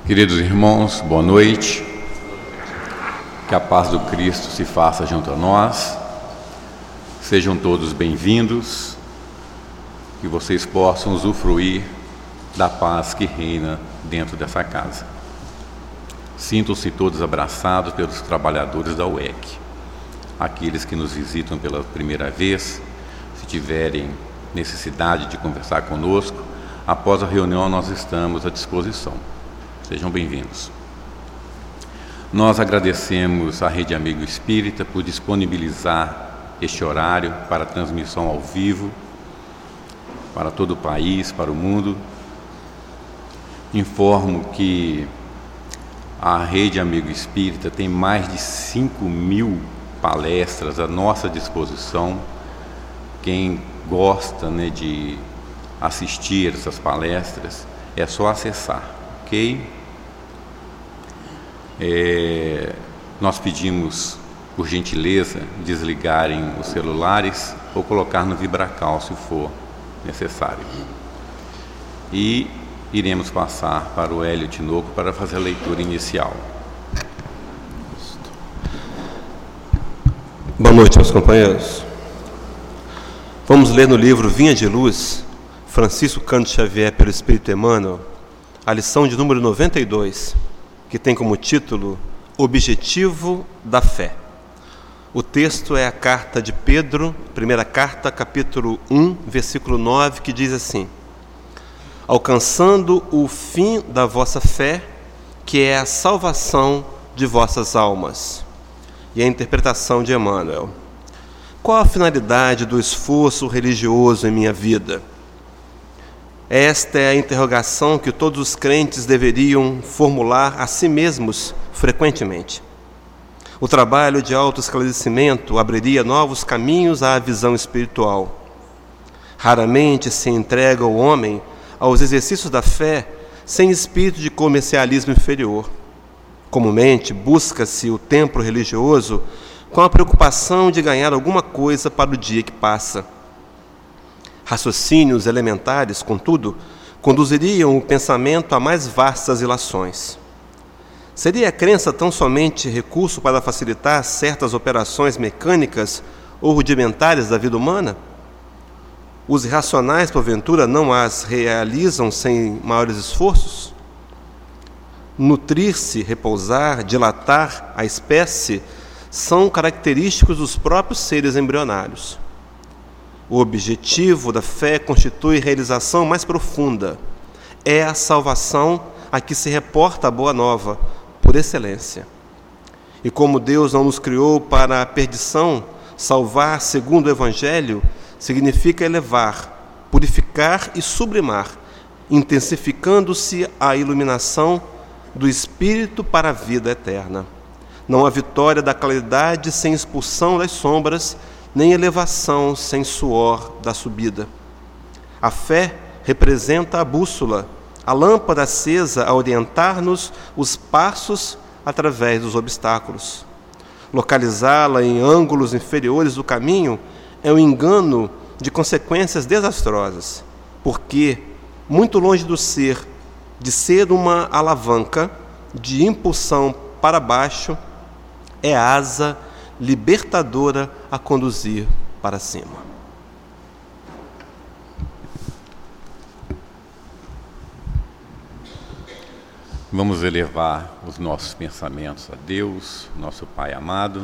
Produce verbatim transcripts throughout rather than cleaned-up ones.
Queridos irmãos, boa noite. Que a paz do Cristo se faça junto a nós. Sejam todos bem-vindos. Que vocês possam usufruir da paz que reina dentro dessa casa. Sintam-se todos abraçados pelos trabalhadores da U E C. Aqueles que nos visitam pela primeira vez, se tiverem necessidade de conversar conosco, após a reunião nós estamos à disposição. Sejam bem-vindos. Nós agradecemos à Rede Amigo Espírita por disponibilizar este horário para transmissão ao vivo para todo o país, para o mundo. Informo que a Rede Amigo Espírita tem mais de cinco mil palestras à nossa disposição. Quem gosta, né, de assistir essas palestras, é só acessar, ok? É, nós pedimos, por gentileza, desligarem os celulares ou colocar no vibracal, se for necessário. E iremos passar para o Hélio Tinoco para fazer a leitura inicial. Boa noite, meus companheiros. Vamos ler no livro Vinha de Luz, Francisco Cândido Xavier, pelo Espírito Emmanuel, a lição de número noventa e dois, que tem como título Objetivo da Fé. O texto é a carta de Pedro, primeira carta, capítulo um, versículo nove, que diz assim: alcançando o fim da vossa fé, que é a salvação de vossas almas. E a interpretação de Emmanuel: qual a finalidade do esforço religioso em minha vida? Esta é a interrogação que todos os crentes deveriam formular a si mesmos frequentemente. O trabalho de autoesclarecimento abriria novos caminhos à visão espiritual. Raramente se entrega o homem aos exercícios da fé sem espírito de comercialismo inferior. Comumente busca-se o templo religioso com a preocupação de ganhar alguma coisa para o dia que passa. Raciocínios elementares, contudo, conduziriam o pensamento a mais vastas ilações. Seria a crença tão somente recurso para facilitar certas operações mecânicas ou rudimentares da vida humana? Os irracionais, porventura, não as realizam sem maiores esforços? Nutrir-se, repousar, dilatar a espécie são característicos dos próprios seres embrionários. O objetivo da fé constitui realização mais profunda. É a salvação a que se reporta a boa nova, por excelência. E como Deus não nos criou para a perdição, salvar, segundo o Evangelho, significa elevar, purificar e sublimar, intensificando-se a iluminação do Espírito para a vida eterna. Não há vitória da claridade sem expulsão das sombras, nem elevação sem suor da subida. A fé representa a bússola, a lâmpada acesa a orientar-nos os passos através dos obstáculos. Localizá-la em ângulos inferiores do caminho é um engano de consequências desastrosas, porque, muito longe do ser, de ser uma alavanca de impulsão para baixo, é a asa libertadora a conduzir para cima. Vamos elevar os nossos pensamentos a Deus, nosso Pai amado,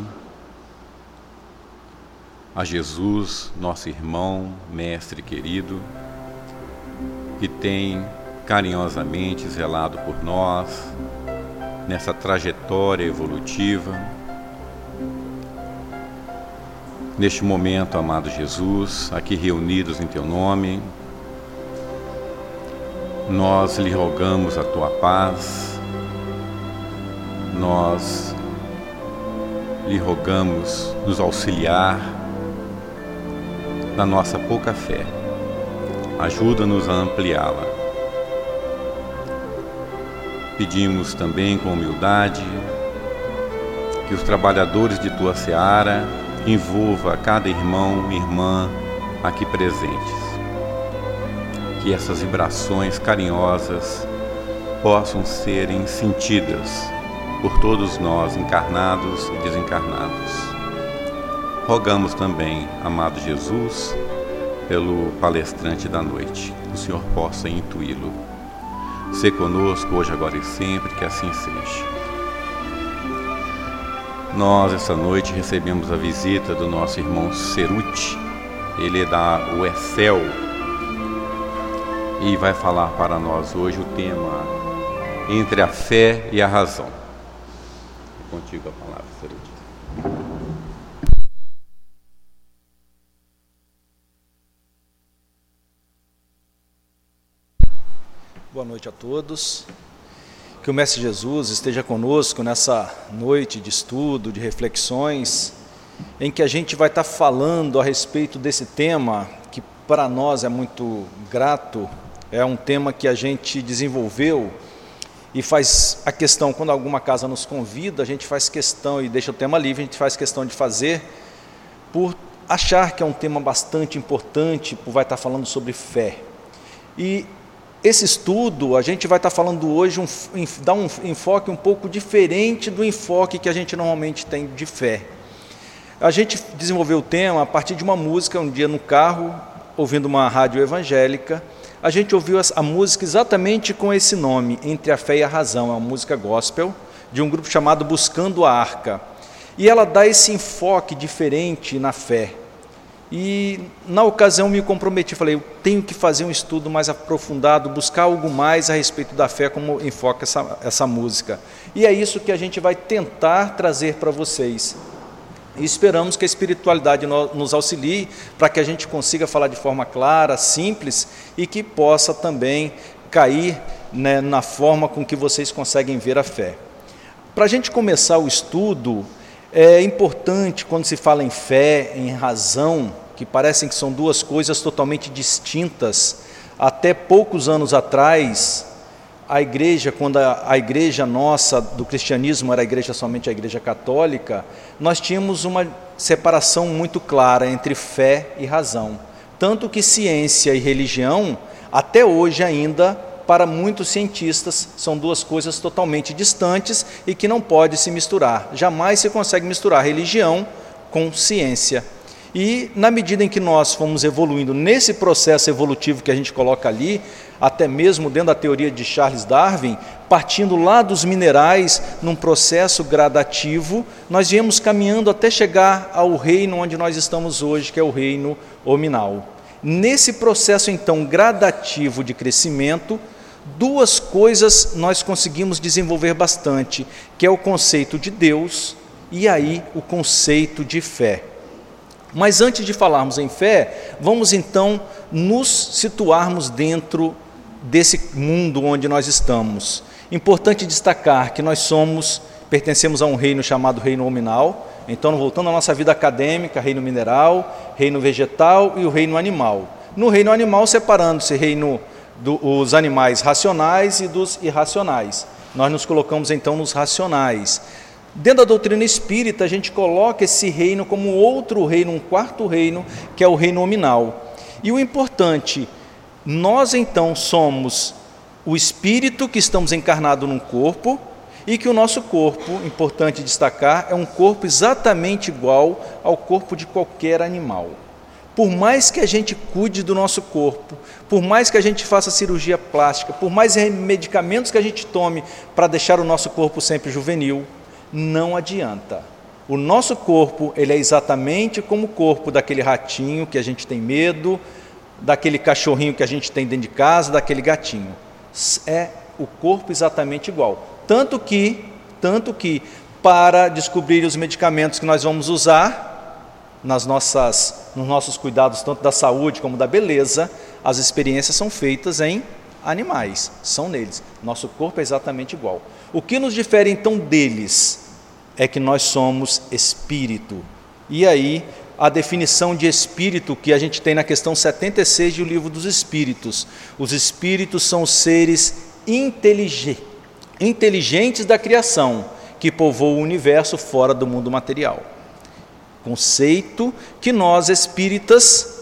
a Jesus, nosso irmão, mestre querido, que tem carinhosamente zelado por nós nessa trajetória evolutiva. Neste momento, amado Jesus, aqui reunidos em Teu nome, nós lhe rogamos a Tua paz, nós lhe rogamos nos auxiliar na nossa pouca fé. Ajuda-nos a ampliá-la. Pedimos também com humildade que os trabalhadores de Tua seara envolva cada irmão e irmã aqui presentes. Que essas vibrações carinhosas possam serem sentidas por todos nós, encarnados e desencarnados. Rogamos também, amado Jesus, pelo palestrante da noite, que o Senhor possa intuí-lo. Sê conosco hoje, agora e sempre, que assim seja. Nós, essa noite, recebemos a visita do nosso irmão Ceruti. Ele é da U E C E L e vai falar para nós hoje o tema Entre a Fé e a Razão. É contigo a palavra, Ceruti. Boa noite a todos. Que o Mestre Jesus esteja conosco nessa noite de estudo, de reflexões, em que a gente vai estar falando a respeito desse tema que para nós é muito grato, é um tema que a gente desenvolveu e faz a questão, quando alguma casa nos convida, a gente faz questão e deixa o tema livre, a gente faz questão de fazer, por achar que é um tema bastante importante, por vai estar falando sobre fé. E esse estudo, a gente vai estar falando hoje, um, dar um enfoque um pouco diferente do enfoque que a gente normalmente tem de fé. A gente desenvolveu o tema a partir de uma música, um dia no carro, ouvindo uma rádio evangélica, a gente ouviu a música exatamente com esse nome, Entre a Fé e a Razão, é uma música gospel, de um grupo chamado Buscando a Arca. E ela dá esse enfoque diferente na fé. E na ocasião me comprometi, falei, eu tenho que fazer um estudo mais aprofundado, buscar algo mais a respeito da fé, como enfoca essa, essa música. E é isso que a gente vai tentar trazer para vocês. E esperamos que a espiritualidade nos auxilie para que a gente consiga falar de forma clara, simples e que possa também cair, né, na forma com que vocês conseguem ver a fé. Para a gente começar o estudo, é importante, quando se fala em fé, em razão, que parecem que são duas coisas totalmente distintas. Até poucos anos atrás, a igreja, quando a, a igreja nossa do cristianismo era a igreja somente a igreja católica, nós tínhamos uma separação muito clara entre fé e razão. Tanto que ciência e religião, até hoje ainda, para muitos cientistas, são duas coisas totalmente distantes e que não pode se misturar. Jamais se consegue misturar religião com ciência. E na medida em que nós fomos evoluindo nesse processo evolutivo que a gente coloca ali, até mesmo dentro da teoria de Charles Darwin, partindo lá dos minerais, num processo gradativo, nós viemos caminhando até chegar ao reino onde nós estamos hoje, que é o reino hominal. Nesse processo, então, gradativo de crescimento, duas coisas nós conseguimos desenvolver bastante, que é o conceito de Deus e aí o conceito de fé. Mas antes de falarmos em fé, vamos então nos situarmos dentro desse mundo onde nós estamos. Importante destacar que nós somos, pertencemos a um reino chamado reino hominal. Então, voltando à nossa vida acadêmica, reino mineral, reino vegetal e o reino animal. No reino animal, separando-se reino dos animais racionais e dos irracionais. Nós nos colocamos então nos racionais. Dentro da doutrina espírita, a gente coloca esse reino como outro reino, um quarto reino, que é o reino hominal. E o importante, nós então somos o espírito que estamos encarnados num corpo, e que o nosso corpo, importante destacar, é um corpo exatamente igual ao corpo de qualquer animal. Por mais que a gente cuide do nosso corpo, por mais que a gente faça cirurgia plástica, por mais medicamentos que a gente tome para deixar o nosso corpo sempre juvenil, não adianta. O nosso corpo, ele é exatamente como o corpo daquele ratinho que a gente tem medo, daquele cachorrinho que a gente tem dentro de casa, daquele gatinho. É o corpo exatamente igual. Tanto que, tanto que, para descobrir os medicamentos que nós vamos usar nas nossas, nos nossos cuidados, tanto da saúde como da beleza, as experiências são feitas em animais, são neles. Nosso corpo é exatamente igual. O que nos difere então deles é que nós somos espírito. E aí, a definição de espírito que a gente tem na questão setenta e seis do Livro dos Espíritos. Os espíritos são os seres inteligentes, inteligentes da criação, que povoam o universo fora do mundo material. Conceito que nós espíritas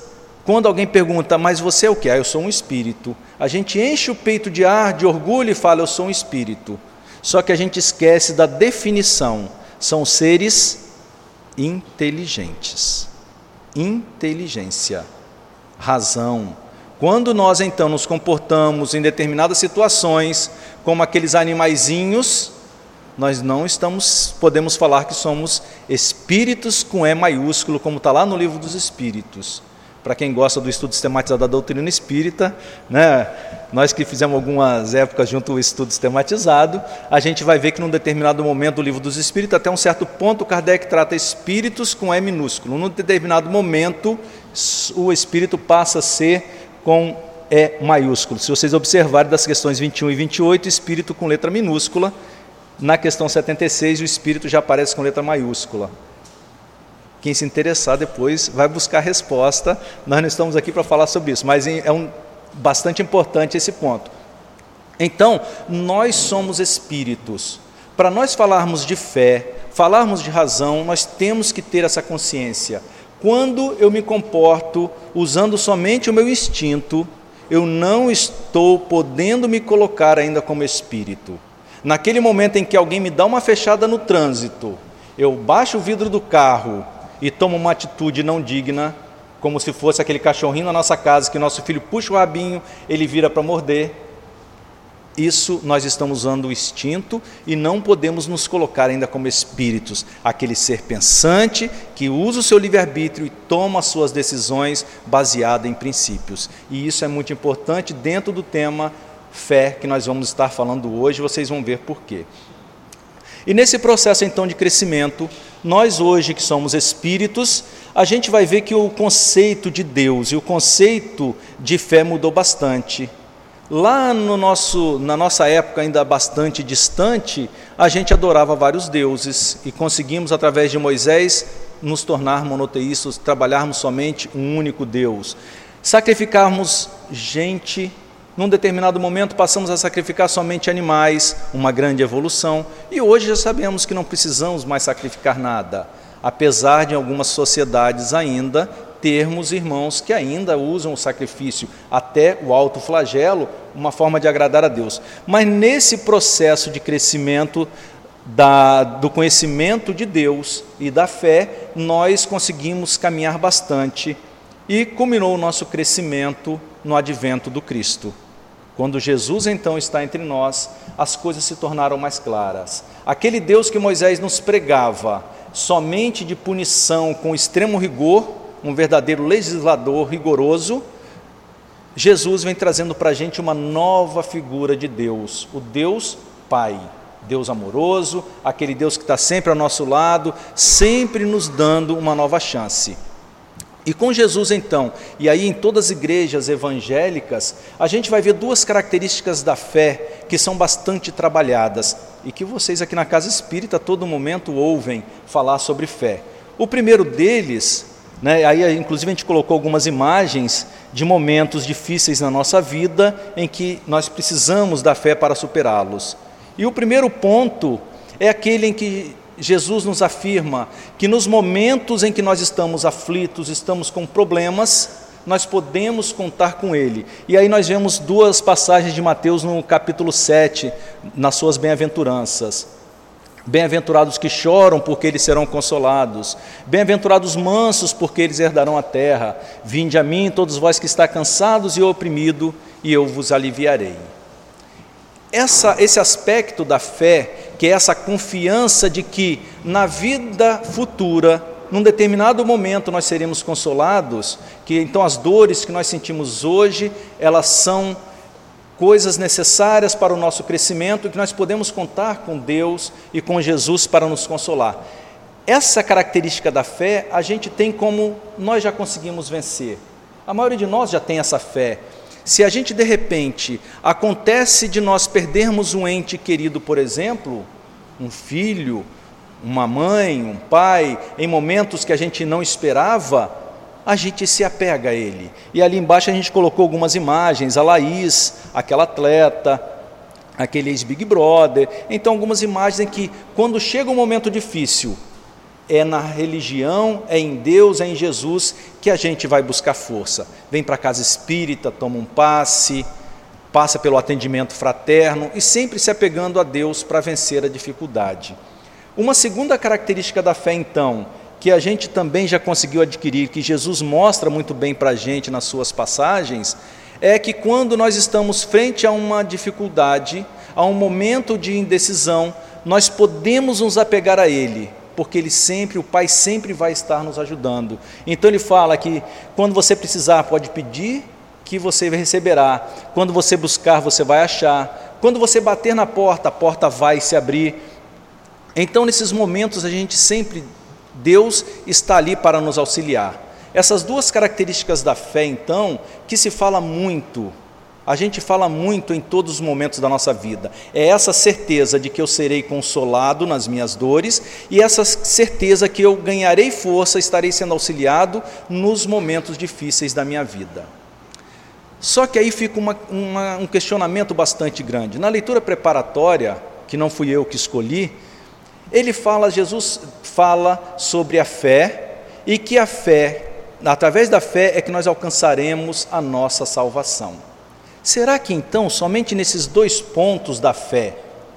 quando alguém pergunta, mas você é o quê? Ah, eu sou um espírito. A gente enche o peito de ar, de orgulho e fala, eu sou um espírito. Só que a gente esquece da definição. São seres inteligentes. Inteligência, razão. Quando nós então nos comportamos em determinadas situações, como aqueles animaizinhos, nós não estamos, podemos falar que somos espíritos com E maiúsculo, como está lá no Livro dos Espíritos. Para quem gosta do estudo sistematizado da doutrina espírita, né, nós que fizemos algumas épocas junto ao estudo sistematizado, a gente vai ver que num determinado momento do Livro dos Espíritos, até um certo ponto, Kardec trata espíritos com E minúsculo. Num determinado momento, o espírito passa a ser com E maiúsculo. Se vocês observarem das questões vinte e um e vinte e oito, espírito com letra minúscula. Na questão setenta e seis, o espírito já aparece com letra maiúscula. Quem se interessar depois vai buscar a resposta. Nós não estamos aqui para falar sobre isso, mas é um, bastante importante esse ponto. Então, nós somos espíritos. Para nós falarmos de fé, falarmos de razão, nós temos que ter essa consciência. Quando eu me comporto usando somente o meu instinto, eu não estou podendo me colocar ainda como espírito. Naquele momento em que alguém me dá uma fechada no trânsito, eu baixo o vidro do carro e tomo uma atitude não digna, como se fosse aquele cachorrinho na nossa casa, que nosso filho puxa o rabinho, ele vira para morder. Isso nós estamos usando o instinto e não podemos nos colocar ainda como espíritos, aquele ser pensante que usa o seu livre-arbítrio e toma as suas decisões baseadas em princípios. E isso é muito importante dentro do tema fé que nós vamos estar falando hoje, vocês vão ver por quê. E nesse processo então de crescimento, nós hoje que somos espíritos, a gente vai ver que o conceito de Deus e o conceito de fé mudou bastante. Lá no nosso, na nossa época ainda bastante distante, a gente adorava vários deuses e conseguimos através de Moisés nos tornar monoteístas, trabalharmos somente um único Deus, sacrificarmos gente. Num determinado momento passamos a sacrificar somente animais, uma grande evolução, e hoje já sabemos que não precisamos mais sacrificar nada, apesar de em algumas sociedades ainda termos irmãos que ainda usam o sacrifício, até o alto flagelo, uma forma de agradar a Deus. Mas nesse processo de crescimento da, do conhecimento de Deus e da fé, nós conseguimos caminhar bastante e culminou o nosso crescimento no advento do Cristo. Quando Jesus então está entre nós, as coisas se tornaram mais claras. Aquele Deus que Moisés nos pregava, somente de punição com extremo rigor, um verdadeiro legislador rigoroso, Jesus vem trazendo para a gente uma nova figura de Deus, o Deus Pai, Deus amoroso, aquele Deus que está sempre ao nosso lado, sempre nos dando uma nova chance. E com Jesus então, e aí em todas as igrejas evangélicas, a gente vai ver duas características da fé que são bastante trabalhadas e que vocês aqui na Casa Espírita a todo momento ouvem falar sobre fé. O primeiro deles, né, aí inclusive a gente colocou algumas imagens de momentos difíceis na nossa vida em que nós precisamos da fé para superá-los. E o primeiro ponto é aquele em que Jesus nos afirma que nos momentos em que nós estamos aflitos, estamos com problemas, nós podemos contar com Ele. E aí nós vemos duas passagens de Mateus no capítulo sete, nas suas bem-aventuranças. Bem-aventurados que choram, porque eles serão consolados. Bem-aventurados mansos, porque eles herdarão a terra. Vinde a mim, todos vós que estáis cansados e oprimidos, e eu vos aliviarei. Essa, esse aspecto da fé, que é essa confiança de que na vida futura, num determinado momento nós seremos consolados, que então as dores que nós sentimos hoje, elas são coisas necessárias para o nosso crescimento e que nós podemos contar com Deus e com Jesus para nos consolar. Essa característica da fé, a gente tem como nós já conseguimos vencer. A maioria de nós já tem essa fé. Se a gente de repente, acontece de nós perdermos um ente querido, por exemplo, um filho, uma mãe, um pai, em momentos que a gente não esperava, a gente se apega a ele. E ali embaixo a gente colocou algumas imagens, a Laís, aquela atleta, aquele ex-Big Brother, então algumas imagens em que quando chega um momento difícil, É na religião, é em Deus, é em Jesus que a gente vai buscar força. Vem para a casa espírita, toma um passe, passa pelo atendimento fraterno e sempre se apegando a Deus para vencer a dificuldade. Uma segunda característica da fé, então, que a gente também já conseguiu adquirir, que Jesus mostra muito bem para a gente nas suas passagens, é que quando nós estamos frente a uma dificuldade, a um momento de indecisão, nós podemos nos apegar a Ele, porque Ele sempre, o Pai sempre vai estar nos ajudando. Então Ele fala que quando você precisar, pode pedir, que você receberá. Quando você buscar, você vai achar. Quando você bater na porta, a porta vai se abrir. Então, nesses momentos, a gente sempre, Deus está ali para nos auxiliar. Essas duas características da fé, então, que se fala muito, a gente fala muito em todos os momentos da nossa vida. É essa certeza de que eu serei consolado nas minhas dores e essa certeza que eu ganharei força, estarei sendo auxiliado nos momentos difíceis da minha vida. Só que aí fica uma, uma, um questionamento bastante grande. Na leitura preparatória, que não fui eu que escolhi, ele fala, Jesus fala sobre a fé e que a fé, através da fé é que nós alcançaremos a nossa salvação. Será que então, somente nesses dois pontos da fé,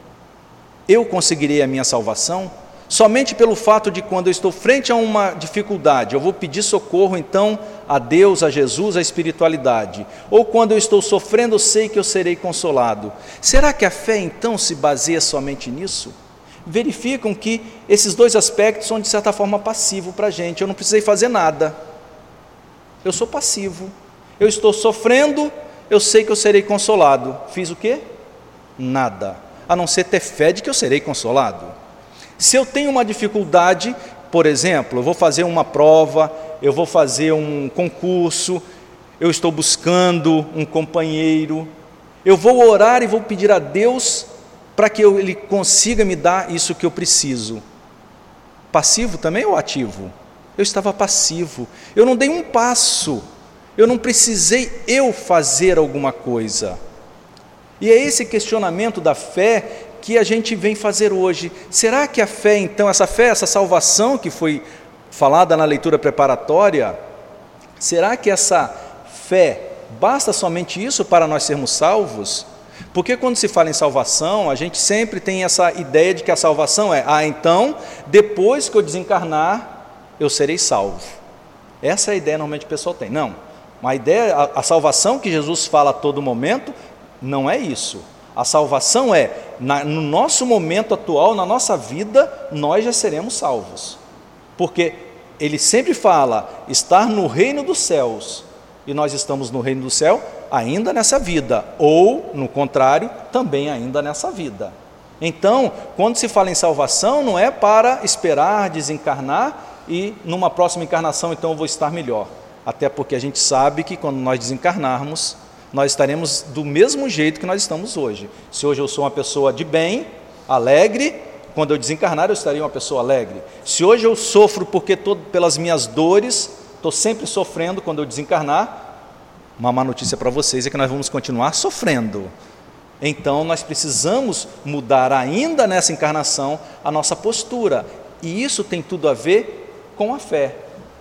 eu conseguirei a minha salvação? Somente pelo fato de quando eu estou frente a uma dificuldade, eu vou pedir socorro então a Deus, a Jesus, a espiritualidade. Ou quando eu estou sofrendo, eu sei que eu serei consolado. Será que a fé então se baseia somente nisso? Verificam que esses dois aspectos são de certa forma passivos para a gente. Eu não precisei fazer nada. Eu sou passivo. Eu estou sofrendo, eu sei que eu serei consolado. Fiz o quê? Nada. A não ser ter fé de que eu serei consolado. Se eu tenho uma dificuldade, por exemplo, eu vou fazer uma prova, eu vou fazer um concurso, eu estou buscando um companheiro, eu vou orar e vou pedir a Deus para que eu, Ele consiga me dar isso que eu preciso. Passivo também ou ativo? Eu estava passivo, eu não dei um passo, eu não precisei eu fazer alguma coisa. E é esse questionamento da fé que a gente vem fazer hoje. Será que a fé, então, essa fé, essa salvação que foi falada na leitura preparatória, será que essa fé basta somente isso para nós sermos salvos? Porque quando se fala em salvação, a gente sempre tem essa ideia de que a salvação é, ah, então, depois que eu desencarnar, eu serei salvo. Essa é a ideia normalmente que o pessoal tem. Não, a ideia, a, a salvação que Jesus fala a todo momento, não é isso. A salvação é, na, no nosso momento atual, na nossa vida, nós já seremos salvos. Porque ele sempre fala, estar no reino dos céus, e nós estamos no reino do céu ainda nessa vida, ou, no contrário, também ainda nessa vida. Então, quando se fala em salvação, não é para esperar desencarnar e numa próxima encarnação, então eu vou estar melhor. Até porque a gente sabe que quando nós desencarnarmos, nós estaremos do mesmo jeito que nós estamos hoje. Se hoje eu sou uma pessoa de bem, alegre, quando eu desencarnar eu estarei uma pessoa alegre. Se hoje eu sofro porque tô, pelas minhas dores, estou sempre sofrendo, quando eu desencarnar, uma má notícia para vocês é que nós vamos continuar sofrendo. Então nós precisamos mudar ainda nessa encarnação a nossa postura. E isso tem tudo a ver com a fé.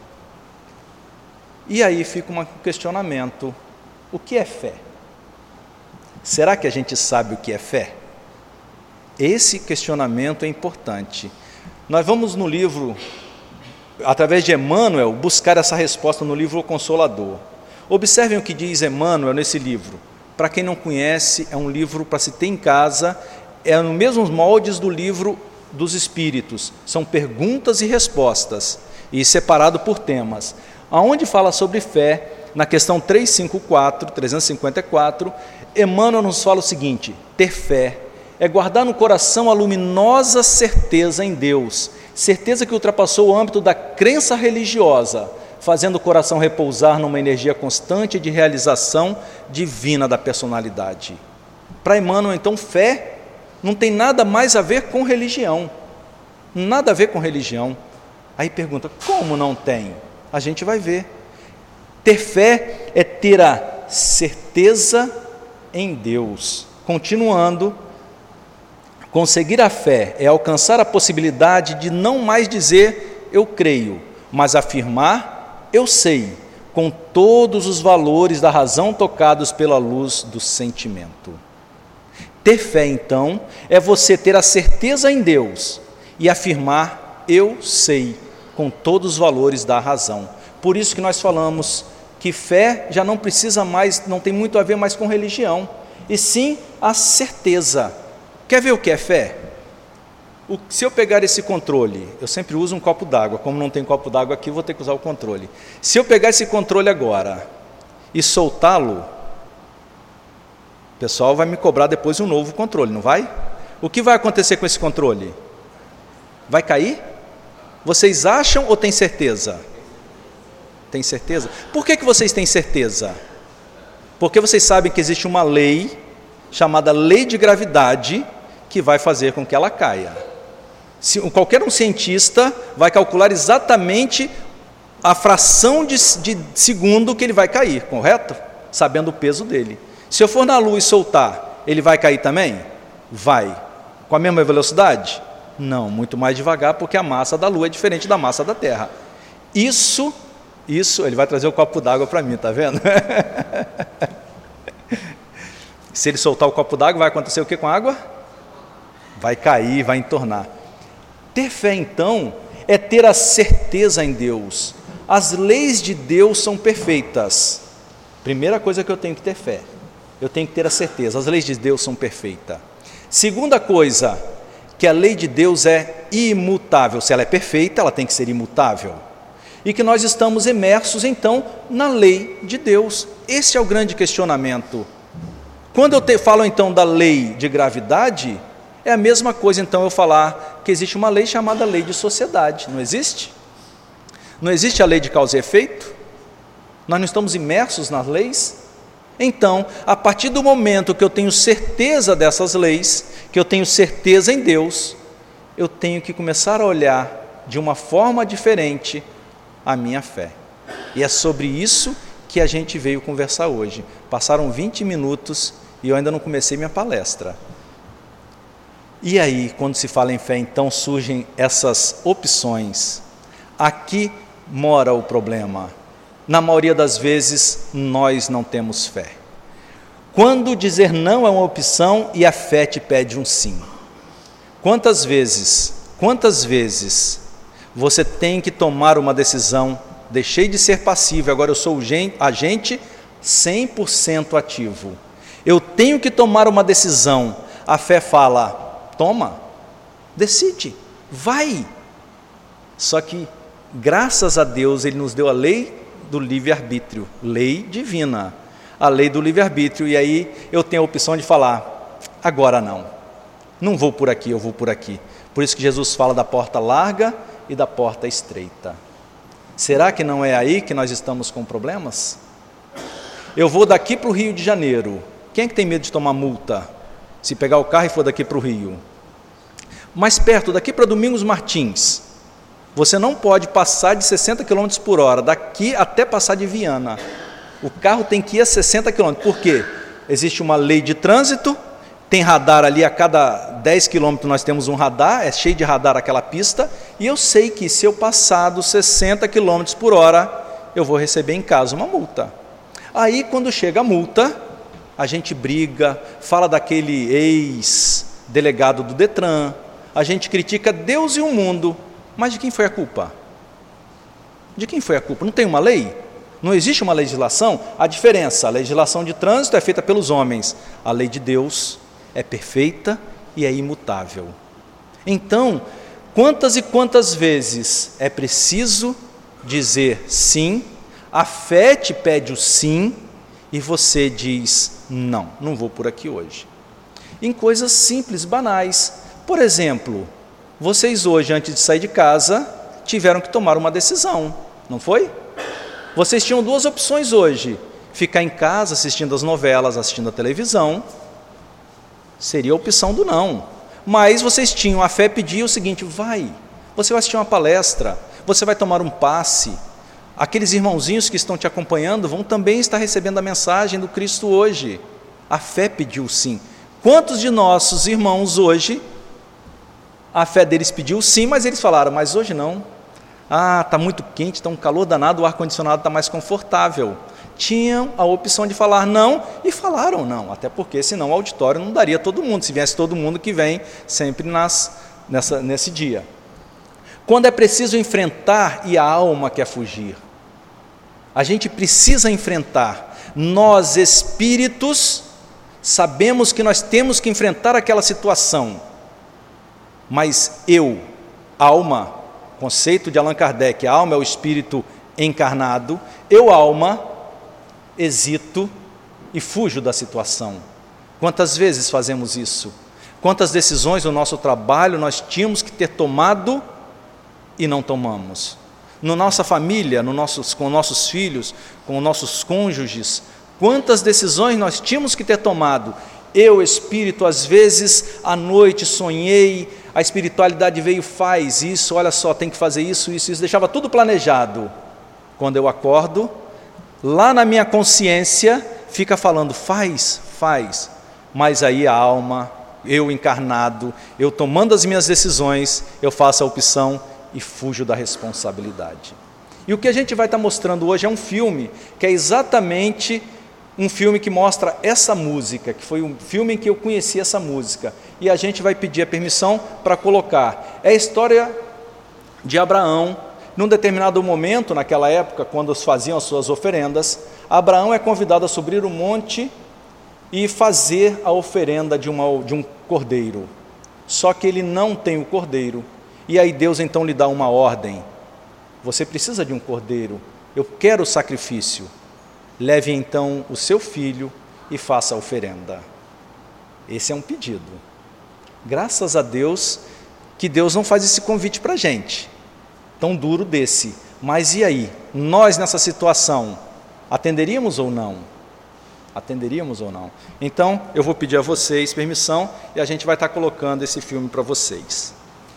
E aí fica um questionamento. O que é fé? Será que a gente sabe o que é fé? Esse questionamento é importante. Nós vamos no livro, através de Emmanuel, buscar essa resposta no livro O Consolador. Observem o que diz Emmanuel nesse livro. Para quem não conhece, é um livro para se ter em casa, é nos mesmos moldes do livro dos Espíritos. São perguntas e respostas, e separado por temas. Aonde fala sobre fé, na questão trezentos e cinquenta e quatro, trezentos e cinquenta e quatro, Emmanuel nos fala o seguinte: ter fé é guardar no coração a luminosa certeza em Deus, certeza que ultrapassou o âmbito da crença religiosa, fazendo o coração repousar numa energia constante de realização divina da personalidade. Para Emmanuel, então, fé não tem nada mais a ver com religião, nada a ver com religião. Aí pergunta, como não tem? A gente vai ver. Ter fé é ter a certeza em Deus. Continuando, conseguir a fé é alcançar a possibilidade de não mais dizer eu creio, mas afirmar, eu sei, com todos os valores da razão tocados pela luz do sentimento. Ter fé, então, é você ter a certeza em Deus e afirmar, eu sei, com todos os valores da razão. Por isso que nós falamos que fé já não precisa mais, não tem muito a ver mais com religião, e sim a certeza. Quer ver o que é fé? O, se eu pegar esse controle, eu sempre uso um copo d'água, como não tem copo d'água aqui, vou ter que usar o controle. Se eu pegar esse controle agora e soltá-lo, o pessoal vai me cobrar depois um novo controle, não vai? O que vai acontecer com esse controle? Vai cair? Vocês acham ou têm certeza? Tem certeza? Por que que vocês têm certeza? Porque vocês sabem que existe uma lei, chamada lei de gravidade, que vai fazer com que ela caia. Se, qualquer um cientista vai calcular exatamente a fração de, de segundo que ele vai cair, correto? Sabendo o peso dele. Se eu for na Lua e soltar, ele vai cair também? Vai. Com a mesma velocidade? Não, muito mais devagar, porque a massa da Lua é diferente da massa da Terra. Isso, isso, ele vai trazer o copo d'água para mim, tá vendo? Se ele soltar o copo d'água, vai acontecer o que com a água? Vai cair, vai entornar. Ter fé, então, é ter a certeza em Deus. As leis de Deus são perfeitas. Primeira coisa que eu tenho que ter fé. Eu tenho que ter a certeza, as leis de Deus são perfeitas. Segunda coisa, que a lei de Deus é imutável. Se ela é perfeita, ela tem que ser imutável. E que nós estamos imersos, então, na lei de Deus. Esse é o grande questionamento. Quando eu te, falo, então, da lei de gravidade, é a mesma coisa, então, eu falar que existe uma lei chamada lei de sociedade. Não existe? Não existe a lei de causa e efeito? Nós não estamos imersos nas leis? Então, a partir do momento que eu tenho certeza dessas leis, que eu tenho certeza em Deus, eu tenho que começar a olhar de uma forma diferente a minha fé. E é sobre isso que a gente veio conversar hoje. Passaram vinte minutos e eu ainda não comecei minha palestra. E aí, quando se fala em fé, então surgem essas opções. Aqui mora o problema. Na maioria das vezes, nós não temos fé. Quando dizer não é uma opção e a fé te pede um sim. Quantas vezes, quantas vezes você tem que tomar uma decisão, deixei de ser passivo, agora eu sou agente cem por cento ativo. Eu tenho que tomar uma decisão, a fé fala, toma, decide, vai. Só que, graças a Deus, Ele nos deu a lei do livre-arbítrio, lei divina, a lei do livre-arbítrio, e aí eu tenho a opção de falar, agora não, não vou por aqui, eu vou por aqui. Por isso que Jesus fala da porta larga e da porta estreita. Será que não é aí que nós estamos com problemas? Eu vou daqui para o Rio de Janeiro, quem é que tem medo de tomar multa, se pegar o carro e for daqui para o Rio? Mais perto, daqui para Domingos Martins, você não pode passar de sessenta quilômetros por hora, daqui até passar de Viana. O carro tem que ir a sessenta quilômetros. Por quê? Existe uma lei de trânsito, tem radar ali, a cada dez quilômetros nós temos um radar, é cheio de radar aquela pista, e eu sei que se eu passar dos sessenta quilômetros por hora, eu vou receber em casa uma multa. Aí, quando chega a multa, a gente briga, fala daquele ex-delegado do Detran, a gente critica Deus e o mundo. Mas de quem foi a culpa? De quem foi a culpa? Não tem uma lei? Não existe uma legislação? A diferença, a legislação de trânsito é feita pelos homens, a lei de Deus é perfeita e é imutável. Então, quantas e quantas vezes é preciso dizer sim, a fé te pede o sim, e você diz, não, não vou por aqui hoje. Em coisas simples, banais. Por exemplo, vocês hoje, antes de sair de casa, tiveram que tomar uma decisão, não foi? Vocês tinham duas opções hoje, ficar em casa assistindo as novelas, assistindo a televisão, seria a opção do não. Mas vocês tinham, a fé pedia o seguinte, vai, você vai assistir uma palestra, você vai tomar um passe, aqueles irmãozinhos que estão te acompanhando vão também estar recebendo a mensagem do Cristo hoje. A fé pediu sim. Quantos de nossos irmãos hoje, a fé deles pediu sim, mas eles falaram, mas hoje não, Ah, está muito quente, está um calor danado, o ar-condicionado está mais confortável. Tinham a opção de falar não e falaram não, até porque senão o auditório não daria todo mundo, se viesse todo mundo que vem sempre nas, nessa, nesse dia. Quando é preciso enfrentar e a alma quer fugir, a gente precisa enfrentar. Nós, espíritos, sabemos que nós temos que enfrentar aquela situação, mas eu, alma, conceito de Allan Kardec, a alma é o espírito encarnado, eu, alma, hesito e fujo da situação. Quantas vezes fazemos isso? Quantas decisões no nosso trabalho nós tínhamos que ter tomado e não tomamos? Na nossa família, no nossos, com nossos filhos, com nossos cônjuges, quantas decisões nós tínhamos que ter tomado? Eu, espírito, às vezes à noite sonhei, a espiritualidade veio e faz isso, olha só, tem que fazer isso, isso, isso, deixava tudo planejado. Quando eu acordo, lá na minha consciência, fica falando, faz, faz, mas aí a alma, eu encarnado, eu tomando as minhas decisões, eu faço a opção e fujo da responsabilidade. E o que a gente vai estar mostrando hoje é um filme, que é exatamente um filme que mostra essa música, que foi um filme em que eu conheci essa música, e a gente vai pedir a permissão para colocar. É a história de Abraão. Num determinado momento, naquela época, quando faziam as suas oferendas, Abraão é convidado a subir o monte e fazer a oferenda de, uma, de um cordeiro. Só que ele não tem o cordeiro. E aí Deus então lhe dá uma ordem. Você precisa de um cordeiro. Eu quero o sacrifício. Leve então o seu filho e faça a oferenda. Esse é um pedido. Graças a Deus que Deus não faz esse convite para a gente, tão duro desse. Mas e aí? Nós nessa situação, atenderíamos ou não? Atenderíamos ou não? Então, eu vou pedir a vocês permissão e a gente vai estar colocando esse filme para vocês.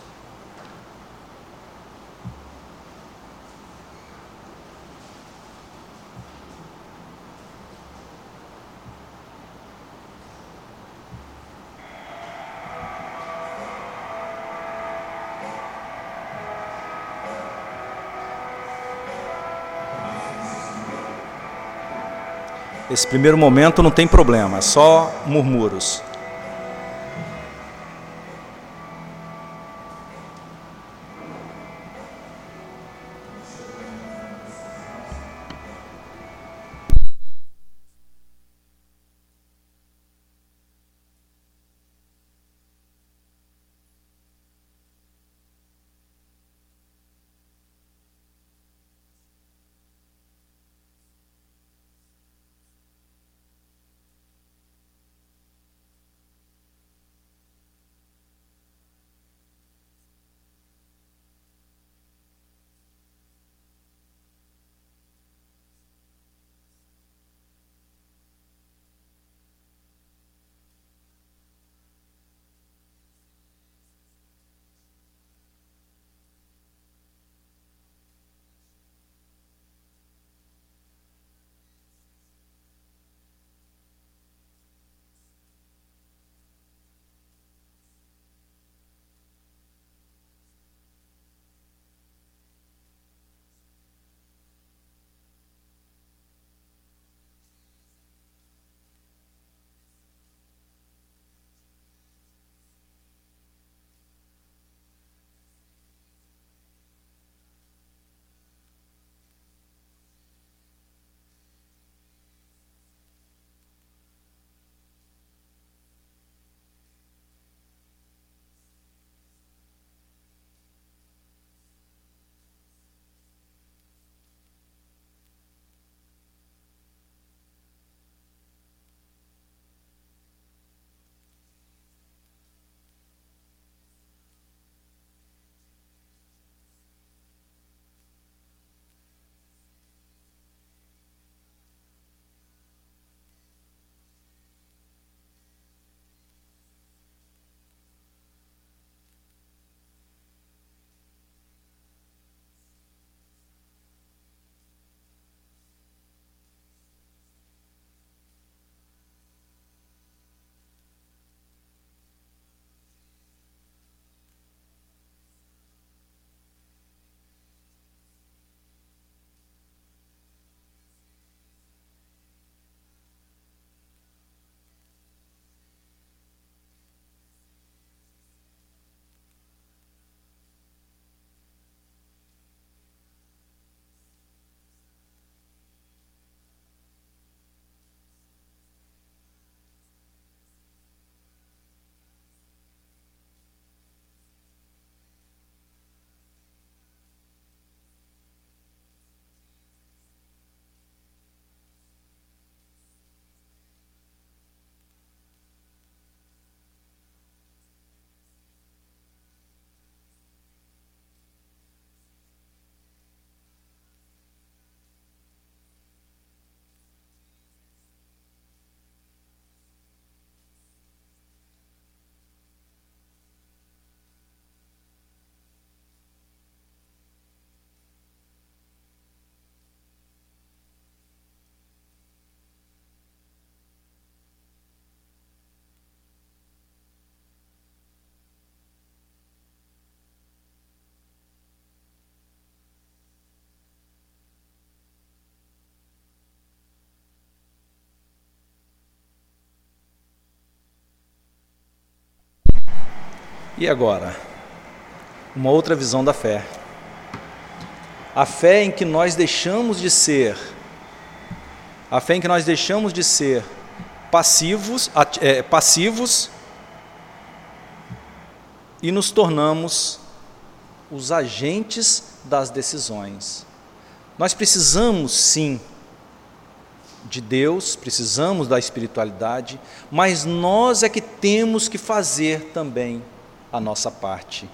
Esse primeiro momento não tem problema, é só murmúrios. E agora? Uma outra visão da fé. A fé em que nós deixamos de ser, a fé em que nós deixamos de ser passivos, é, passivos e nos tornamos os agentes das decisões. Nós precisamos, sim, de Deus, precisamos da espiritualidade, mas nós é que temos que fazer também a nossa parte.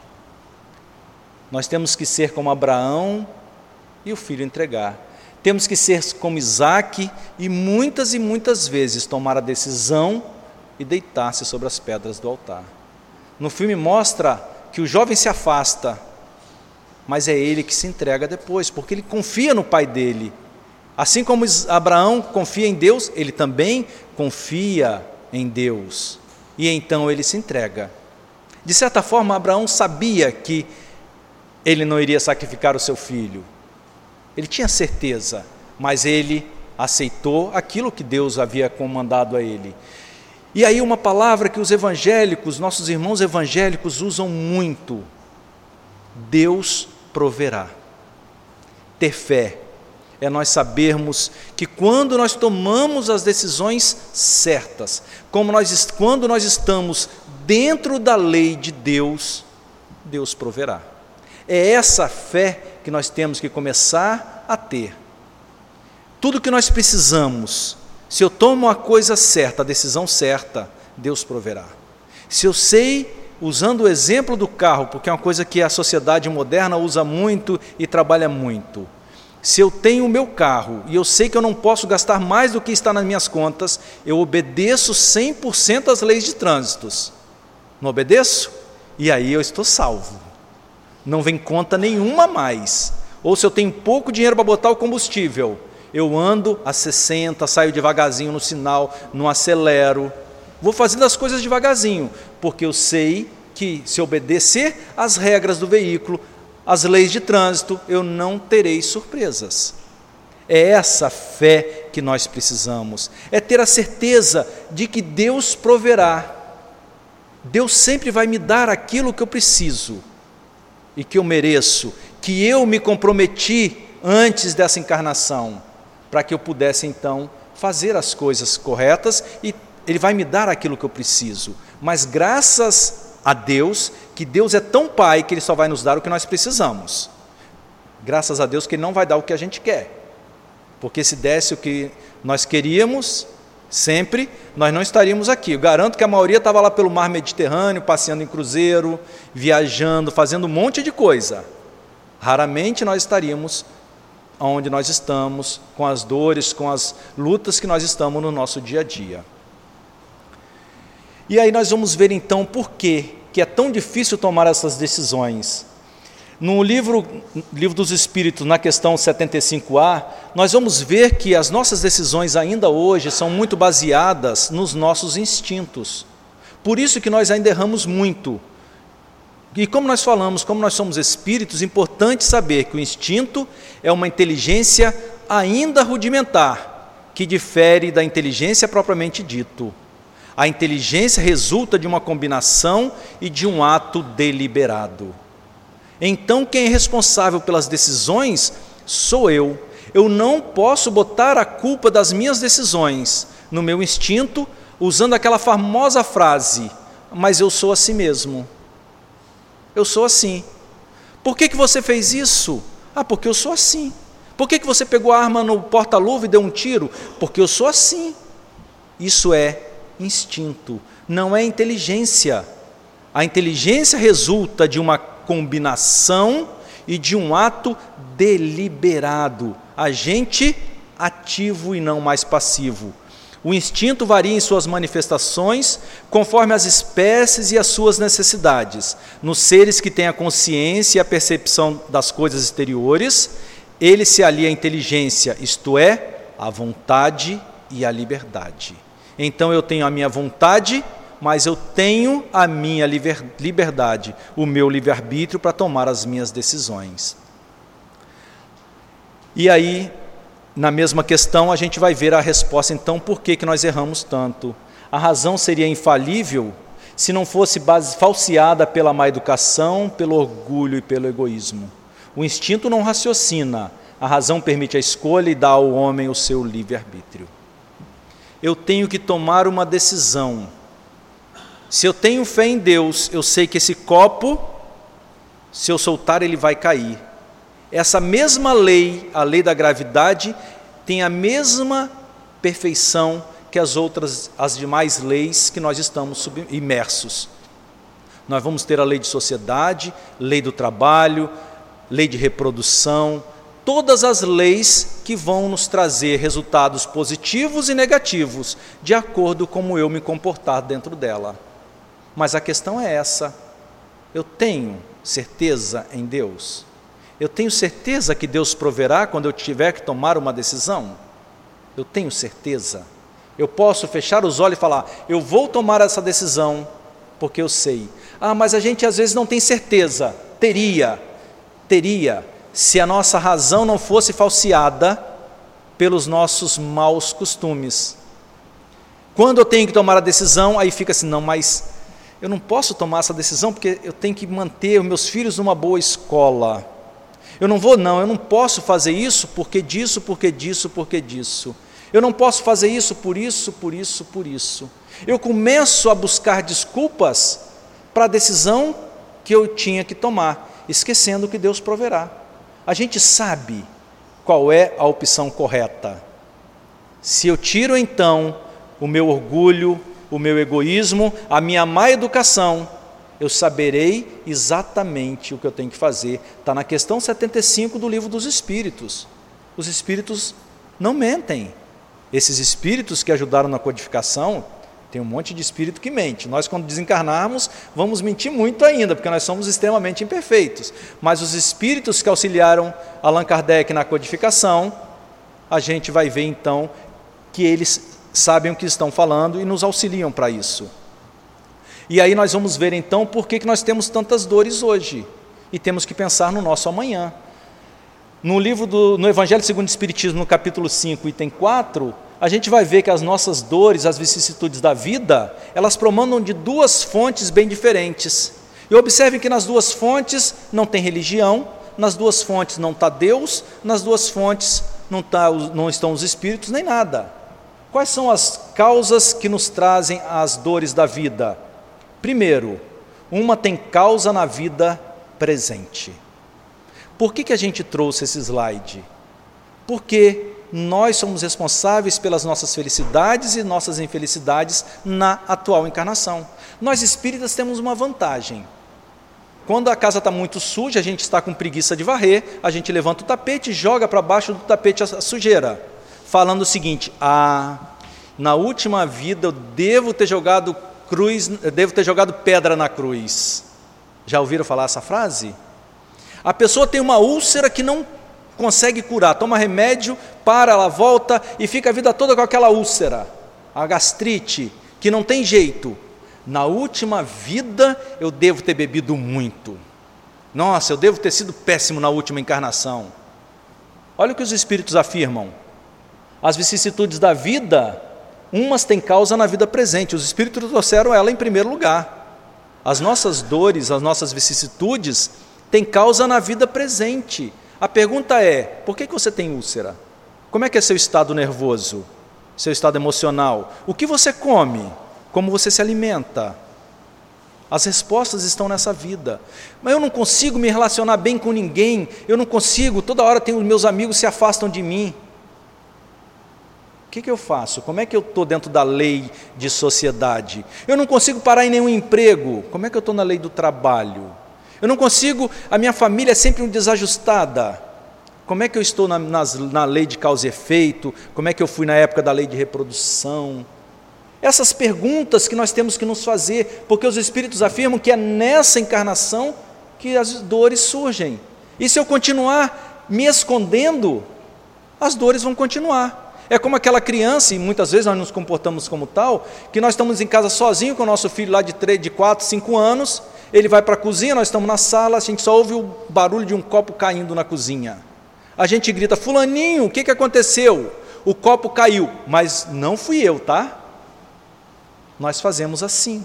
Nós temos que ser como Abraão e o filho entregar. Temos que ser como Isaque e muitas e muitas vezes tomar a decisão e deitar-se sobre as pedras do altar. No filme mostra que o jovem se afasta, mas é ele que se entrega depois, porque ele confia no pai dele. Assim como Abraão confia em Deus, ele também confia em Deus. E então ele se entrega. De certa forma, Abraão sabia que ele não iria sacrificar o seu filho. Ele tinha certeza, mas ele aceitou aquilo que Deus havia comandado a ele. E aí uma palavra que os evangélicos, nossos irmãos evangélicos usam muito: Deus proverá. Ter fé é nós sabermos que quando nós tomamos as decisões certas, como nós, quando nós estamos dentro da lei de Deus, Deus proverá. É essa fé que nós temos que começar a ter. Tudo que nós precisamos, se eu tomo a coisa certa, a decisão certa, Deus proverá. Se eu sei, usando o exemplo do carro, porque é uma coisa que a sociedade moderna usa muito e trabalha muito, se eu tenho o meu carro e eu sei que eu não posso gastar mais do que está nas minhas contas, eu obedeço cem por cento às leis de trânsito. Não obedeço? E aí eu estou salvo. Não vem conta nenhuma mais. Ou se eu tenho pouco dinheiro para botar o combustível, eu ando a sessenta, saio devagarzinho no sinal, não acelero. Vou fazendo as coisas devagarzinho, porque eu sei que se obedecer às regras do veículo, as leis de trânsito, eu não terei surpresas. É essa fé que nós precisamos, é ter a certeza de que Deus proverá. Deus sempre vai me dar aquilo que eu preciso e que eu mereço, que eu me comprometi antes dessa encarnação, para que eu pudesse então fazer as coisas corretas, e Ele vai me dar aquilo que eu preciso. Mas graças a Deus, que Deus é tão Pai que Ele só vai nos dar o que nós precisamos. Graças a Deus que Ele não vai dar o que a gente quer, porque se desse o que nós queríamos, sempre, nós não estaríamos aqui. Eu garanto que a maioria estava lá pelo mar Mediterrâneo, passeando em cruzeiro, viajando, fazendo um monte de coisa. Raramente nós estaríamos onde nós estamos, com as dores, com as lutas que nós estamos no nosso dia a dia. E aí nós vamos ver então por que que é tão difícil tomar essas decisões. No livro, livro dos Espíritos, na questão setenta e cinco A, nós vamos ver que as nossas decisões ainda hoje são muito baseadas nos nossos instintos. Por isso que nós ainda erramos muito. E como nós falamos, como nós somos espíritos, é importante saber que o instinto é uma inteligência ainda rudimentar, que difere da inteligência propriamente dito. A inteligência resulta de uma combinação e de um ato deliberado. Então, quem é responsável pelas decisões sou eu. Eu não posso botar a culpa das minhas decisões no meu instinto, usando aquela famosa frase: mas eu sou assim mesmo. Eu sou assim. Por que que você fez isso? Ah, porque eu sou assim. Por que que você pegou a arma no porta-luva e deu um tiro? Porque eu sou assim. Isso é instinto, não é inteligência. A inteligência resulta de uma combinação e de um ato deliberado, agente ativo e não mais passivo. O instinto varia em suas manifestações conforme as espécies e as suas necessidades. Nos seres que têm a consciência e a percepção das coisas exteriores, ele se alia à inteligência, isto é, à vontade e à liberdade. Então eu tenho a minha vontade, mas eu tenho a minha liberdade, o meu livre-arbítrio para tomar as minhas decisões. E aí, na mesma questão, a gente vai ver a resposta, então, por que que nós erramos tanto. A razão seria infalível se não fosse base, falseada pela má educação, pelo orgulho e pelo egoísmo. O instinto não raciocina, a razão permite a escolha e dá ao homem o seu livre-arbítrio. Eu tenho que tomar uma decisão. Se eu tenho fé em Deus, eu sei que esse copo, se eu soltar, ele vai cair. Essa mesma lei, a lei da gravidade, tem a mesma perfeição que as outras, as demais leis que nós estamos imersos. Nós vamos ter a lei de sociedade, lei do trabalho, lei de reprodução, todas as leis que vão nos trazer resultados positivos e negativos, de acordo com como eu me comportar dentro dela. Mas a questão é essa: eu tenho certeza em Deus? Eu tenho certeza que Deus proverá quando eu tiver que tomar uma decisão? Eu tenho certeza? Eu posso fechar os olhos e falar, eu vou tomar essa decisão, porque eu sei. Ah, mas a gente às vezes não tem certeza. Teria, teria, se a nossa razão não fosse falseada pelos nossos maus costumes. Quando eu tenho que tomar a decisão, aí fica assim, não, mas eu não posso tomar essa decisão porque eu tenho que manter os meus filhos numa boa escola. Eu não vou, não, eu não posso fazer isso porque disso, porque disso, porque disso. Eu não posso fazer isso por isso, por isso, por isso. Eu começo a buscar desculpas para a decisão que eu tinha que tomar, esquecendo que Deus proverá. A gente sabe qual é a opção correta. Se eu tiro então o meu orgulho, o meu egoísmo, a minha má educação, eu saberei exatamente o que eu tenho que fazer. Está na questão setenta e cinco do livro dos Espíritos. Os Espíritos não mentem. Esses Espíritos que ajudaram na codificação, tem um monte de Espírito que mente. Nós, quando desencarnarmos, vamos mentir muito ainda, porque nós somos extremamente imperfeitos. Mas os Espíritos que auxiliaram Allan Kardec na codificação, a gente vai ver então que eles sabem o que estão falando e nos auxiliam para isso. E aí nós vamos ver então por que que nós temos tantas dores hoje e temos que pensar no nosso amanhã. No livro do no Evangelho segundo o Espiritismo, no capítulo cinco, item quatro, a gente vai ver que as nossas dores, as vicissitudes da vida, elas promandam de duas fontes bem diferentes. E observem que nas duas fontes não tem religião, nas duas fontes não está Deus, nas duas fontes não, tá, não estão os Espíritos nem nada. Quais são as causas que nos trazem as dores da vida? Primeiro, uma tem causa na vida presente. Por que que a gente trouxe esse slide? Porque nós somos responsáveis pelas nossas felicidades e nossas infelicidades na atual encarnação. Nós espíritas temos uma vantagem. Quando a casa está muito suja, a gente está com preguiça de varrer, a gente levanta o tapete e joga para baixo do tapete a sujeira, falando o seguinte, ah, na última vida eu devo ter jogado cruz, eu devo ter jogado pedra na cruz. Já ouviram falar essa frase? A pessoa tem uma úlcera que não consegue curar, toma remédio, para, ela volta e fica a vida toda com aquela úlcera, a gastrite, que não tem jeito. Na última vida eu devo ter bebido muito. Nossa, eu devo ter sido péssimo na última encarnação. Olha o que os Espíritos afirmam. As vicissitudes da vida, umas têm causa na vida presente. Os Espíritos trouxeram ela em primeiro lugar. As nossas dores, as nossas vicissitudes têm causa na vida presente. A pergunta é, por que que você tem úlcera? Como é que é seu estado nervoso? Seu estado emocional? O que você come? Como você se alimenta? As respostas estão nessa vida. Mas eu não consigo me relacionar bem com ninguém, eu não consigo, toda hora tem, os meus amigos se afastam de mim. O que que eu faço? Como é que eu estou dentro da lei de sociedade? Eu não consigo parar em nenhum emprego, como é que eu estou na lei do trabalho? Eu não consigo, a minha família é sempre desajustada. Como é que eu estou na, nas, na lei de causa e efeito? Como é que eu fui na época da lei de reprodução? Essas perguntas que nós temos que nos fazer, porque os Espíritos afirmam que é nessa encarnação que as dores surgem. E se eu continuar me escondendo, as dores vão continuar. É como aquela criança, e muitas vezes nós nos comportamos como tal, que nós estamos em casa sozinho com o nosso filho lá de três, de quatro, cinco anos, ele vai para a cozinha, nós estamos na sala, a gente só ouve o barulho de um copo caindo na cozinha. A gente grita, fulaninho, o que que aconteceu? O copo caiu, mas não fui eu, tá? Nós fazemos assim.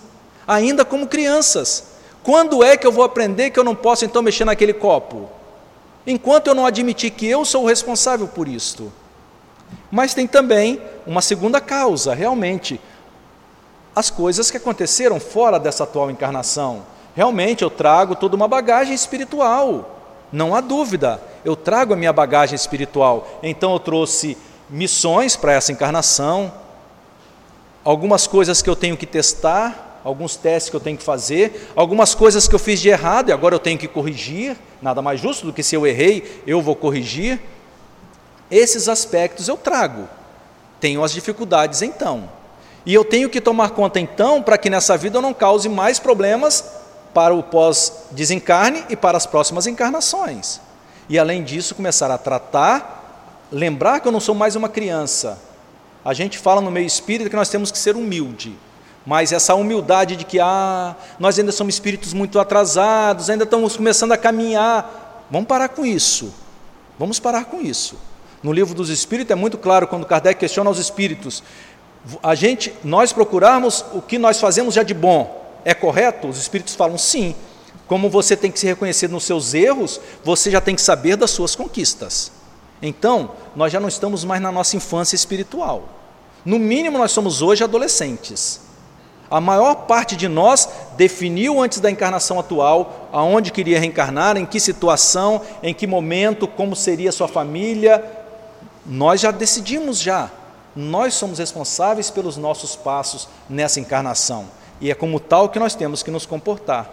ainda como crianças. Quando é que eu vou aprender que eu não posso então mexer naquele copo? Enquanto eu não admitir que eu sou o responsável por isto. Mas tem também uma segunda causa, realmente, as coisas que aconteceram fora dessa atual encarnação. Realmente eu trago toda uma bagagem espiritual, não há dúvida, eu trago a minha bagagem espiritual. Então eu trouxe missões para essa encarnação, algumas coisas que eu tenho que testar, alguns testes que eu tenho que fazer, algumas coisas que eu fiz de errado e agora eu tenho que corrigir, nada mais justo do que se eu errei, eu vou corrigir. Esses aspectos eu trago, tenho as dificuldades então, e eu tenho que tomar conta então para que nessa vida eu não cause mais problemas para o pós-desencarne e para as próximas encarnações. E além disso começar a tratar, lembrar que eu não sou mais uma criança. A gente fala no meio espírita que nós temos que ser humilde, mas essa humildade de que ah, nós ainda somos espíritos muito atrasados, ainda estamos começando a caminhar, vamos parar com isso, vamos parar com isso. No livro dos Espíritos é muito claro quando Kardec questiona aos espíritos, a gente, nós procurarmos o que nós fazemos já de bom, é correto? Os espíritos falam sim. Como você tem que se reconhecer nos seus erros, você já tem que saber das suas conquistas. Então, nós já não estamos mais na nossa infância espiritual. No mínimo, nós somos hoje adolescentes. A maior parte de nós definiu antes da encarnação atual aonde queria reencarnar, em que situação, em que momento, como seria sua família. Nós já decidimos já. Nós somos responsáveis pelos nossos passos nessa encarnação. E é como tal que nós temos que nos comportar.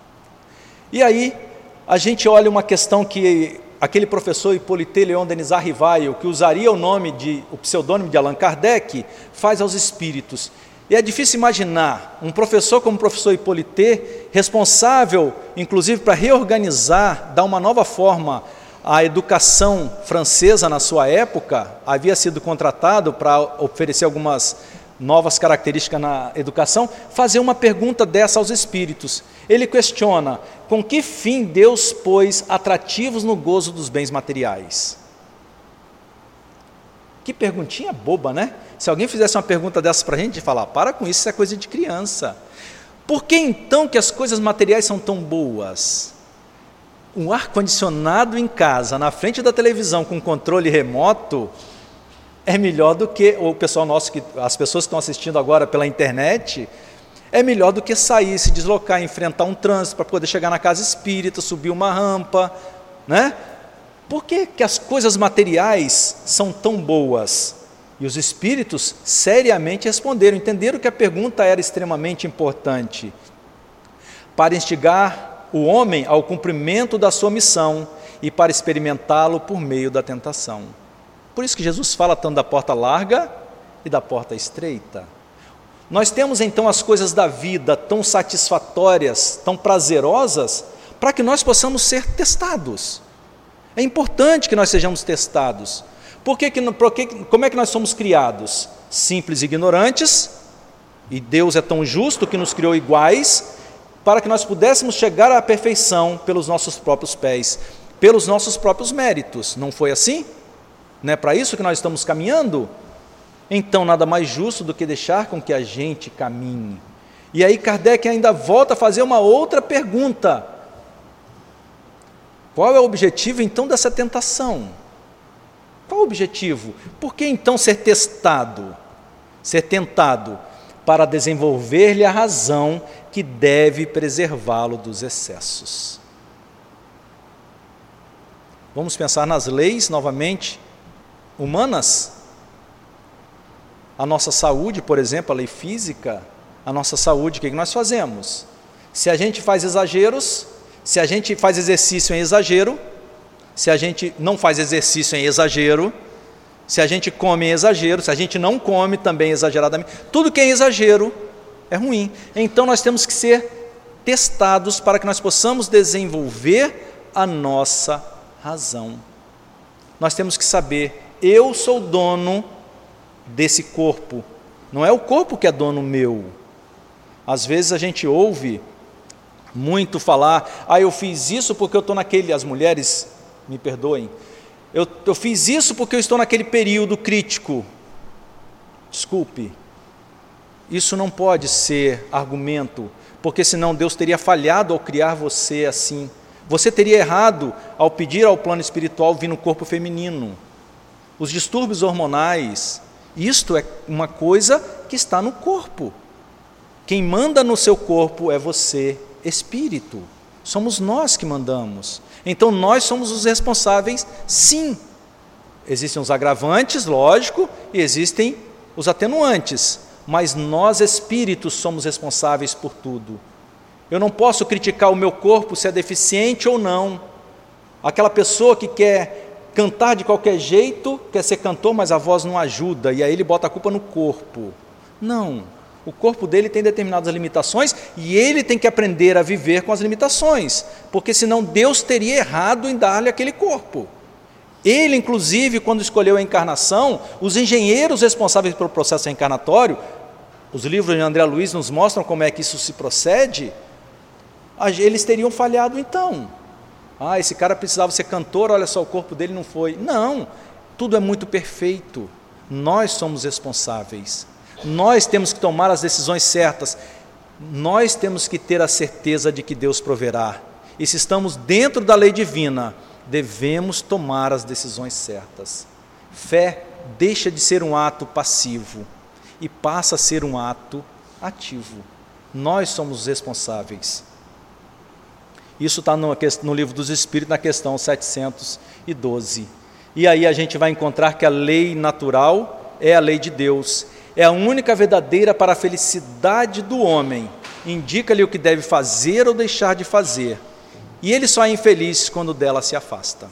E aí, a gente olha uma questão que aquele professor Hippolyte Léon Denis Arrivaille, que usaria o nome de, o pseudônimo de Allan Kardec, faz aos espíritos. E é difícil imaginar um professor como o professor Hippolyte, responsável, inclusive, para reorganizar, dar uma nova forma à educação francesa na sua época, havia sido contratado para oferecer algumas novas características na educação, fazer uma pergunta dessa aos espíritos. Ele questiona, com que fim Deus pôs atrativos no gozo dos bens materiais? Que perguntinha boba, né? Se alguém fizesse uma pergunta dessa para a gente, falar, para com isso, isso é coisa de criança. Por que então que as coisas materiais são tão boas? Um ar-condicionado em casa, na frente da televisão, com controle remoto, é melhor do que, o pessoal nosso, que, as pessoas que estão assistindo agora pela internet, é melhor do que sair, se deslocar, enfrentar um trânsito para poder chegar na casa espírita, subir uma rampa, né? Por que que as coisas materiais são tão boas? E os espíritos seriamente responderam, entenderam que a pergunta era extremamente importante, para instigar o homem ao cumprimento da sua missão e para experimentá-lo por meio da tentação. Por isso que Jesus fala tanto da porta larga e da porta estreita. Nós temos então as coisas da vida tão satisfatórias, tão prazerosas, para que nós possamos ser testados. É importante que nós sejamos testados. Por que, por que, como é que nós somos criados? Simples e ignorantes, e Deus é tão justo que nos criou iguais, para que nós pudéssemos chegar à perfeição pelos nossos próprios pés, pelos nossos próprios méritos. Não foi assim? Não é para isso que nós estamos caminhando? Então, nada mais justo do que deixar com que a gente caminhe. E aí Kardec ainda volta a fazer uma outra pergunta. Qual é o objetivo, então, dessa tentação? Qual o objetivo? Por que, então, ser testado? Ser tentado para desenvolver-lhe a razão que deve preservá-lo dos excessos. Vamos pensar nas leis, novamente, humanas. A nossa saúde, por exemplo, a lei física, a nossa saúde, o que nós fazemos? Se a gente faz exageros, se a gente faz exercício em exagero, se a gente não faz exercício em exagero, se a gente come em exagero, se a gente não come também exageradamente, tudo que é em exagero é ruim. Então nós temos que ser testados para que nós possamos desenvolver a nossa razão. Nós temos que saber, eu sou dono desse corpo, não é o corpo que é dono meu. Às vezes a gente ouve muito falar, ah, eu fiz isso porque eu estou naquele, as mulheres, me perdoem, eu, eu fiz isso porque eu estou naquele período crítico. Desculpe, isso não pode ser argumento, porque senão Deus teria falhado ao criar você assim. Você teria errado ao pedir ao plano espiritual vir no corpo feminino. Os distúrbios hormonais, isto é uma coisa que está no corpo. Quem manda no seu corpo é você, espírito. Somos nós que mandamos. Então nós somos os responsáveis, sim. Existem os agravantes, lógico, e existem os atenuantes. Mas nós, espíritos, somos responsáveis por tudo. Eu não posso criticar o meu corpo se é deficiente ou não. Aquela pessoa que quer cantar de qualquer jeito, quer ser cantor, mas a voz não ajuda, e aí ele bota a culpa no corpo. Não, o corpo dele tem determinadas limitações e ele tem que aprender a viver com as limitações, porque senão Deus teria errado em dar-lhe aquele corpo. Ele, inclusive, quando escolheu a encarnação, os engenheiros responsáveis pelo processo reencarnatório, os livros de André Luiz nos mostram como é que isso se procede, eles teriam falhado então. Ah, esse cara precisava ser cantor, olha só, o corpo dele não foi. Não, tudo é muito perfeito. Nós somos responsáveis. Nós temos que tomar as decisões certas. Nós temos que ter a certeza de que Deus proverá. E se estamos dentro da lei divina, devemos tomar as decisões certas. Fé deixa de ser um ato passivo e passa a ser um ato ativo. Nós somos os responsáveis. Isso está no, no Livro dos Espíritos, na questão setecentos e doze. E aí a gente vai encontrar que a lei natural é a lei de Deus. É a única verdadeira para a felicidade do homem. Indica-lhe o que deve fazer ou deixar de fazer. E ele só é infeliz quando dela se afasta.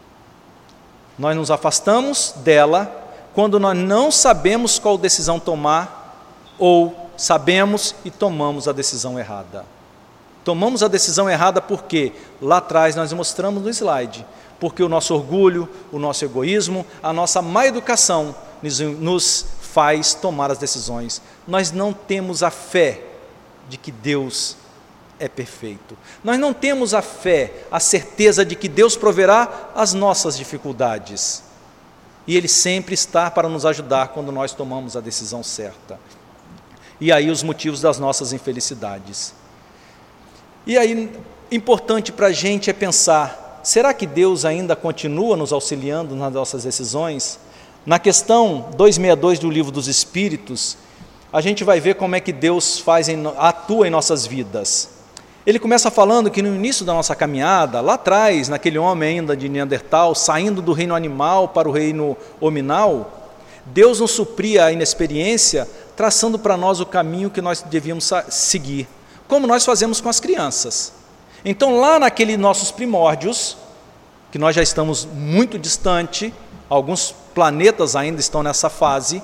Nós nos afastamos dela quando nós não sabemos qual decisão tomar ou sabemos e tomamos a decisão errada. Tomamos a decisão errada porque lá atrás nós mostramos no slide, porque o nosso orgulho, o nosso egoísmo, a nossa má educação nos, nos faz tomar as decisões. Nós não temos a fé de que Deus é perfeito. Nós não temos a fé, a certeza de que Deus proverá as nossas dificuldades. E Ele sempre está para nos ajudar quando nós tomamos a decisão certa. E aí os motivos das nossas infelicidades. E aí, importante para a gente é pensar, será que Deus ainda continua nos auxiliando nas nossas decisões? Na questão duzentos e sessenta e dois do Livro dos Espíritos, a gente vai ver como é que Deus faz em, atua em nossas vidas. Ele começa falando que no início da nossa caminhada, lá atrás, naquele homem ainda de Neandertal, saindo do reino animal para o reino hominal, Deus nos supria a inexperiência, traçando para nós o caminho que nós devíamos seguir, como nós fazemos com as crianças. Então, lá naqueles nossos primórdios, que nós já estamos muito distante, alguns planetas ainda estão nessa fase,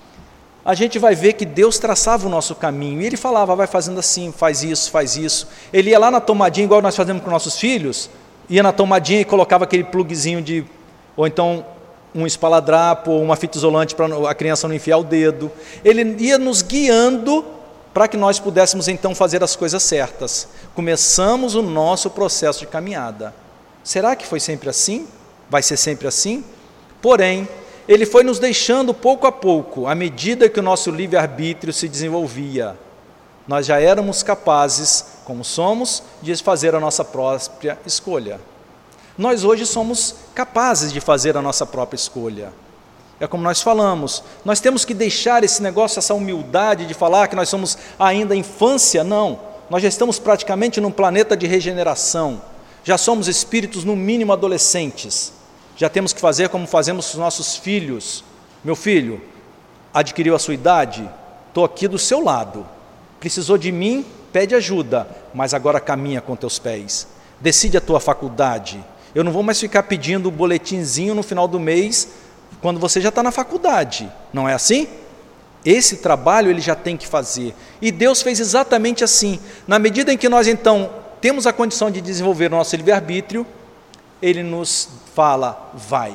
a gente vai ver que Deus traçava o nosso caminho, e Ele falava, vai fazendo assim, faz isso, faz isso. Ele ia lá na tomadinha, igual nós fazemos com nossos filhos, ia na tomadinha e colocava aquele pluguezinho de, ou então um espaladrapo, ou uma fita isolante para a criança não enfiar o dedo. Ele ia nos guiando para que nós pudéssemos então fazer as coisas certas. Começamos o nosso processo de caminhada. Será que foi sempre assim? Vai ser sempre assim? Porém, Ele foi nos deixando pouco a pouco, à medida que o nosso livre-arbítrio se desenvolvia. Nós já éramos capazes, como somos, de fazer a nossa própria escolha. Nós hoje somos capazes de fazer a nossa própria escolha. É como nós falamos, nós temos que deixar esse negócio, essa humildade de falar que nós somos ainda infância, não. Nós já estamos praticamente num planeta de regeneração. Já somos espíritos, no mínimo, adolescentes. Já temos que fazer como fazemos com os nossos filhos. Meu filho, adquiriu a sua idade? Estou aqui do seu lado. Precisou de mim? Pede ajuda, mas agora caminha com teus pés. Decide a tua faculdade. Eu não vou mais ficar pedindo o boletinzinho no final do mês, quando você já está na faculdade. Não é assim? Esse trabalho ele já tem que fazer. E Deus fez exatamente assim. Na medida em que nós, então, temos a condição de desenvolver o nosso livre-arbítrio, Ele nos fala, vai.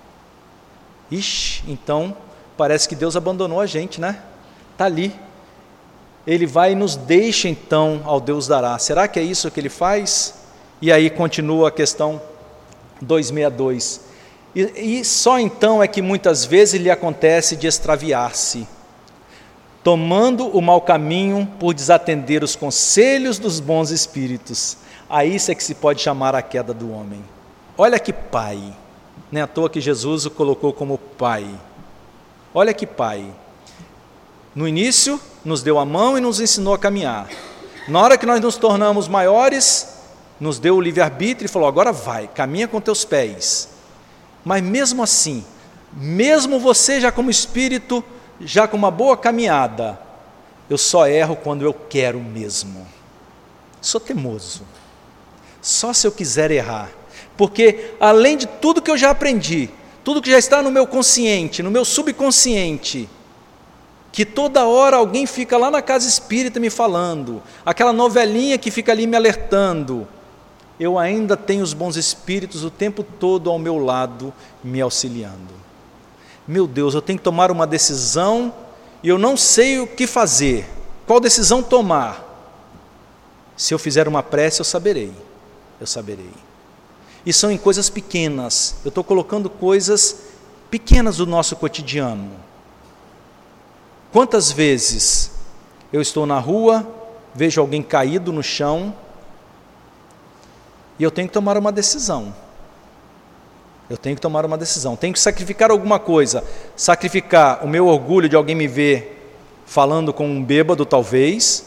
Ixi, então, parece que Deus abandonou a gente, né? Está ali. Ele vai e nos deixa, então, ao Deus dará. Será que é isso que Ele faz? E aí continua a questão duzentos e sessenta e dois. E, e só então é que muitas vezes lhe acontece de extraviar-se. tomando o mau caminho por desatender os conselhos dos bons espíritos. A isso é que se pode chamar a queda do homem. Olha que pai, não é à toa que Jesus o colocou como pai. Olha que pai. No início, nos deu a mão e nos ensinou a caminhar. Na hora que nós nos tornamos maiores, nos deu o livre-arbítrio e falou, agora vai, caminha com teus pés. Mas mesmo assim, mesmo você já como espírito, já com uma boa caminhada, eu só erro quando eu quero mesmo. Sou teimoso. Só se eu quiser errar. Porque além de tudo que eu já aprendi, tudo que já está no meu consciente, no meu subconsciente, que toda hora alguém fica lá na casa espírita me falando, aquela novelinha que fica ali me alertando, eu ainda tenho os bons espíritos o tempo todo ao meu lado, me auxiliando. Meu Deus, eu tenho que tomar uma decisão e eu não sei o que fazer. Qual decisão tomar? Se eu fizer uma prece, eu saberei. Eu saberei. E são em coisas pequenas. Eu estou colocando coisas pequenas do nosso cotidiano. Quantas vezes eu estou na rua, vejo alguém caído no chão, e eu tenho que tomar uma decisão. Eu tenho que tomar uma decisão. Tenho que sacrificar alguma coisa. Sacrificar o meu orgulho de alguém me ver falando com um bêbado, talvez.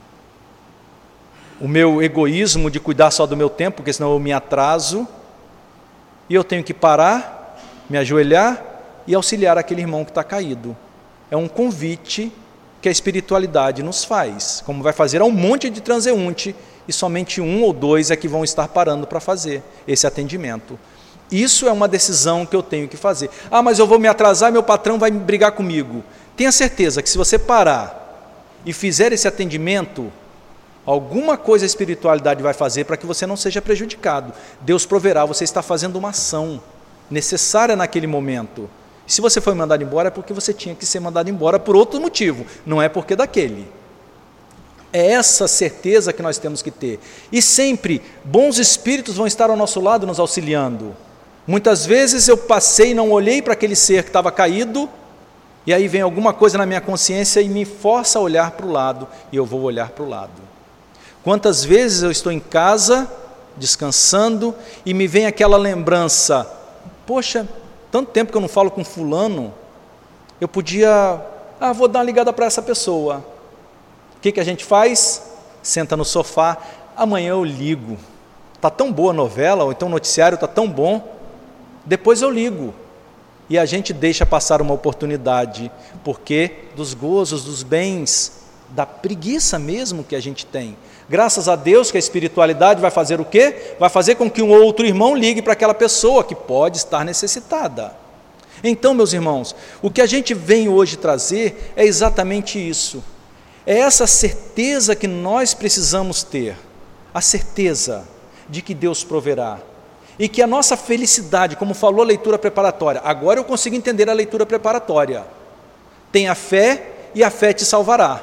O meu egoísmo de cuidar só do meu tempo, porque senão eu me atraso. E eu tenho que parar, me ajoelhar e auxiliar aquele irmão que está caído. É um convite que a espiritualidade nos faz, como vai fazer a um monte de transeunte, e somente um ou dois é que vão estar parando para fazer esse atendimento. Isso é uma decisão que eu tenho que fazer. Ah, mas eu vou me atrasar, meu patrão vai brigar comigo. Tenha certeza que se você parar e fizer esse atendimento, alguma coisa a espiritualidade vai fazer para que você não seja prejudicado. Deus proverá, você está fazendo uma ação necessária naquele momento. Se você foi mandado embora é porque você tinha que ser mandado embora por outro motivo, não é porque daquele. É essa certeza que nós temos que ter. E sempre, bons espíritos vão estar ao nosso lado nos auxiliando. Muitas vezes eu passei e não olhei para aquele ser que estava caído, e aí vem alguma coisa na minha consciência e me força a olhar para o lado, e eu vou olhar para o lado. Quantas vezes eu estou em casa, descansando, e me vem aquela lembrança, poxa, tanto tempo que eu não falo com fulano, eu podia, ah, vou dar uma ligada para essa pessoa. O que, que a gente faz? Senta no sofá, amanhã eu ligo. Está tão boa a novela, ou então o noticiário está tão bom, depois eu ligo. E a gente deixa passar uma oportunidade, porque dos gozos, dos bens, da preguiça mesmo que a gente tem. Graças a Deus que a espiritualidade vai fazer o quê? Vai fazer com que um outro irmão ligue para aquela pessoa que pode estar necessitada. Então, meus irmãos, o que a gente vem hoje trazer é exatamente isso. É essa certeza que nós precisamos ter, a certeza de que Deus proverá. E que a nossa felicidade, como falou a leitura preparatória, agora eu consigo entender a leitura preparatória. Tenha fé e a fé te salvará.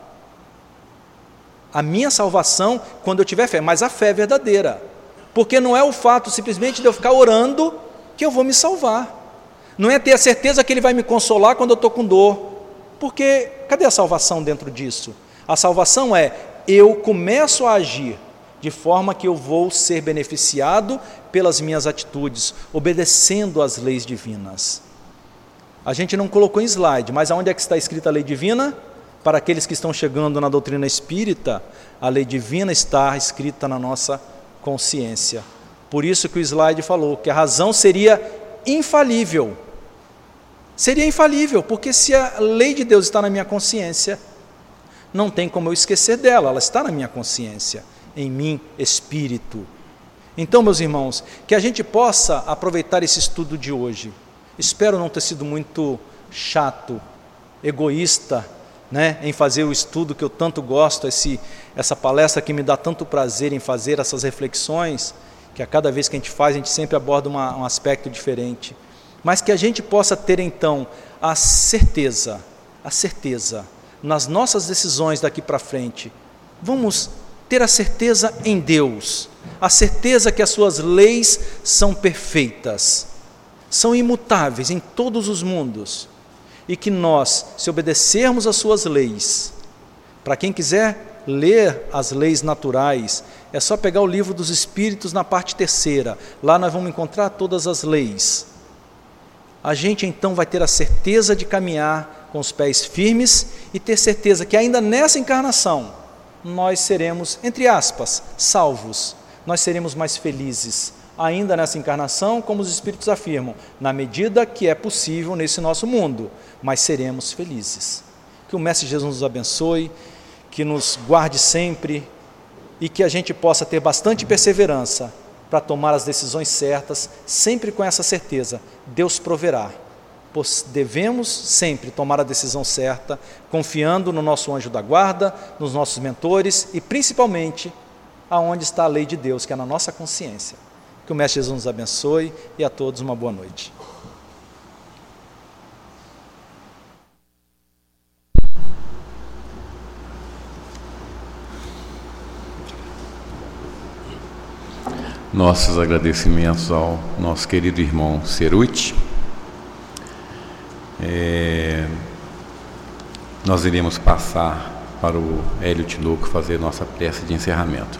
A minha salvação, quando eu tiver fé, mas a fé é verdadeira. Porque não é o fato simplesmente de eu ficar orando que eu vou me salvar. Não é ter a certeza que Ele vai me consolar quando eu estou com dor. Porque cadê a salvação dentro disso? A salvação é, eu começo a agir de forma que eu vou ser beneficiado pelas minhas atitudes, obedecendo às leis divinas. A gente não colocou em slide, mas aonde é que está escrita a lei divina? Para aqueles que estão chegando na doutrina espírita, a lei divina está escrita na nossa consciência. Por isso que o slide falou que a razão seria infalível. Seria infalível, porque se a lei de Deus está na minha consciência, não tem como eu esquecer dela, ela está na minha consciência, em mim, espírito. Então, meus irmãos, que a gente possa aproveitar esse estudo de hoje. Espero não ter sido muito chato, egoísta, né, em fazer o estudo que eu tanto gosto, esse, essa palestra que me dá tanto prazer em fazer essas reflexões, que a cada vez que a gente faz, a gente sempre aborda uma, um aspecto diferente. Mas que a gente possa ter então a certeza, a certeza, nas nossas decisões daqui para frente, vamos ter a certeza em Deus, a certeza que as suas leis são perfeitas, são imutáveis em todos os mundos, e que nós, se obedecermos às suas leis, para quem quiser ler as leis naturais, é só pegar o livro dos Espíritos na parte terceira, lá nós vamos encontrar todas as leis. A gente então vai ter a certeza de caminhar com os pés firmes e ter certeza que ainda nessa encarnação nós seremos, entre aspas, salvos, nós seremos mais felizes, ainda nessa encarnação, como os Espíritos afirmam, na medida que é possível nesse nosso mundo, mas seremos felizes. Que o Mestre Jesus nos abençoe, que nos guarde sempre e que a gente possa ter bastante perseverança para tomar as decisões certas, sempre com essa certeza, Deus proverá. Pois devemos sempre tomar a decisão certa, confiando no nosso anjo da guarda, nos nossos mentores e principalmente aonde está a lei de Deus, que é na nossa consciência. Que o Mestre Jesus nos abençoe e a todos uma boa noite. Nossos agradecimentos ao nosso querido irmão Ceruti. É, nós iremos passar para o Hélio Tinoco fazer nossa prece de encerramento.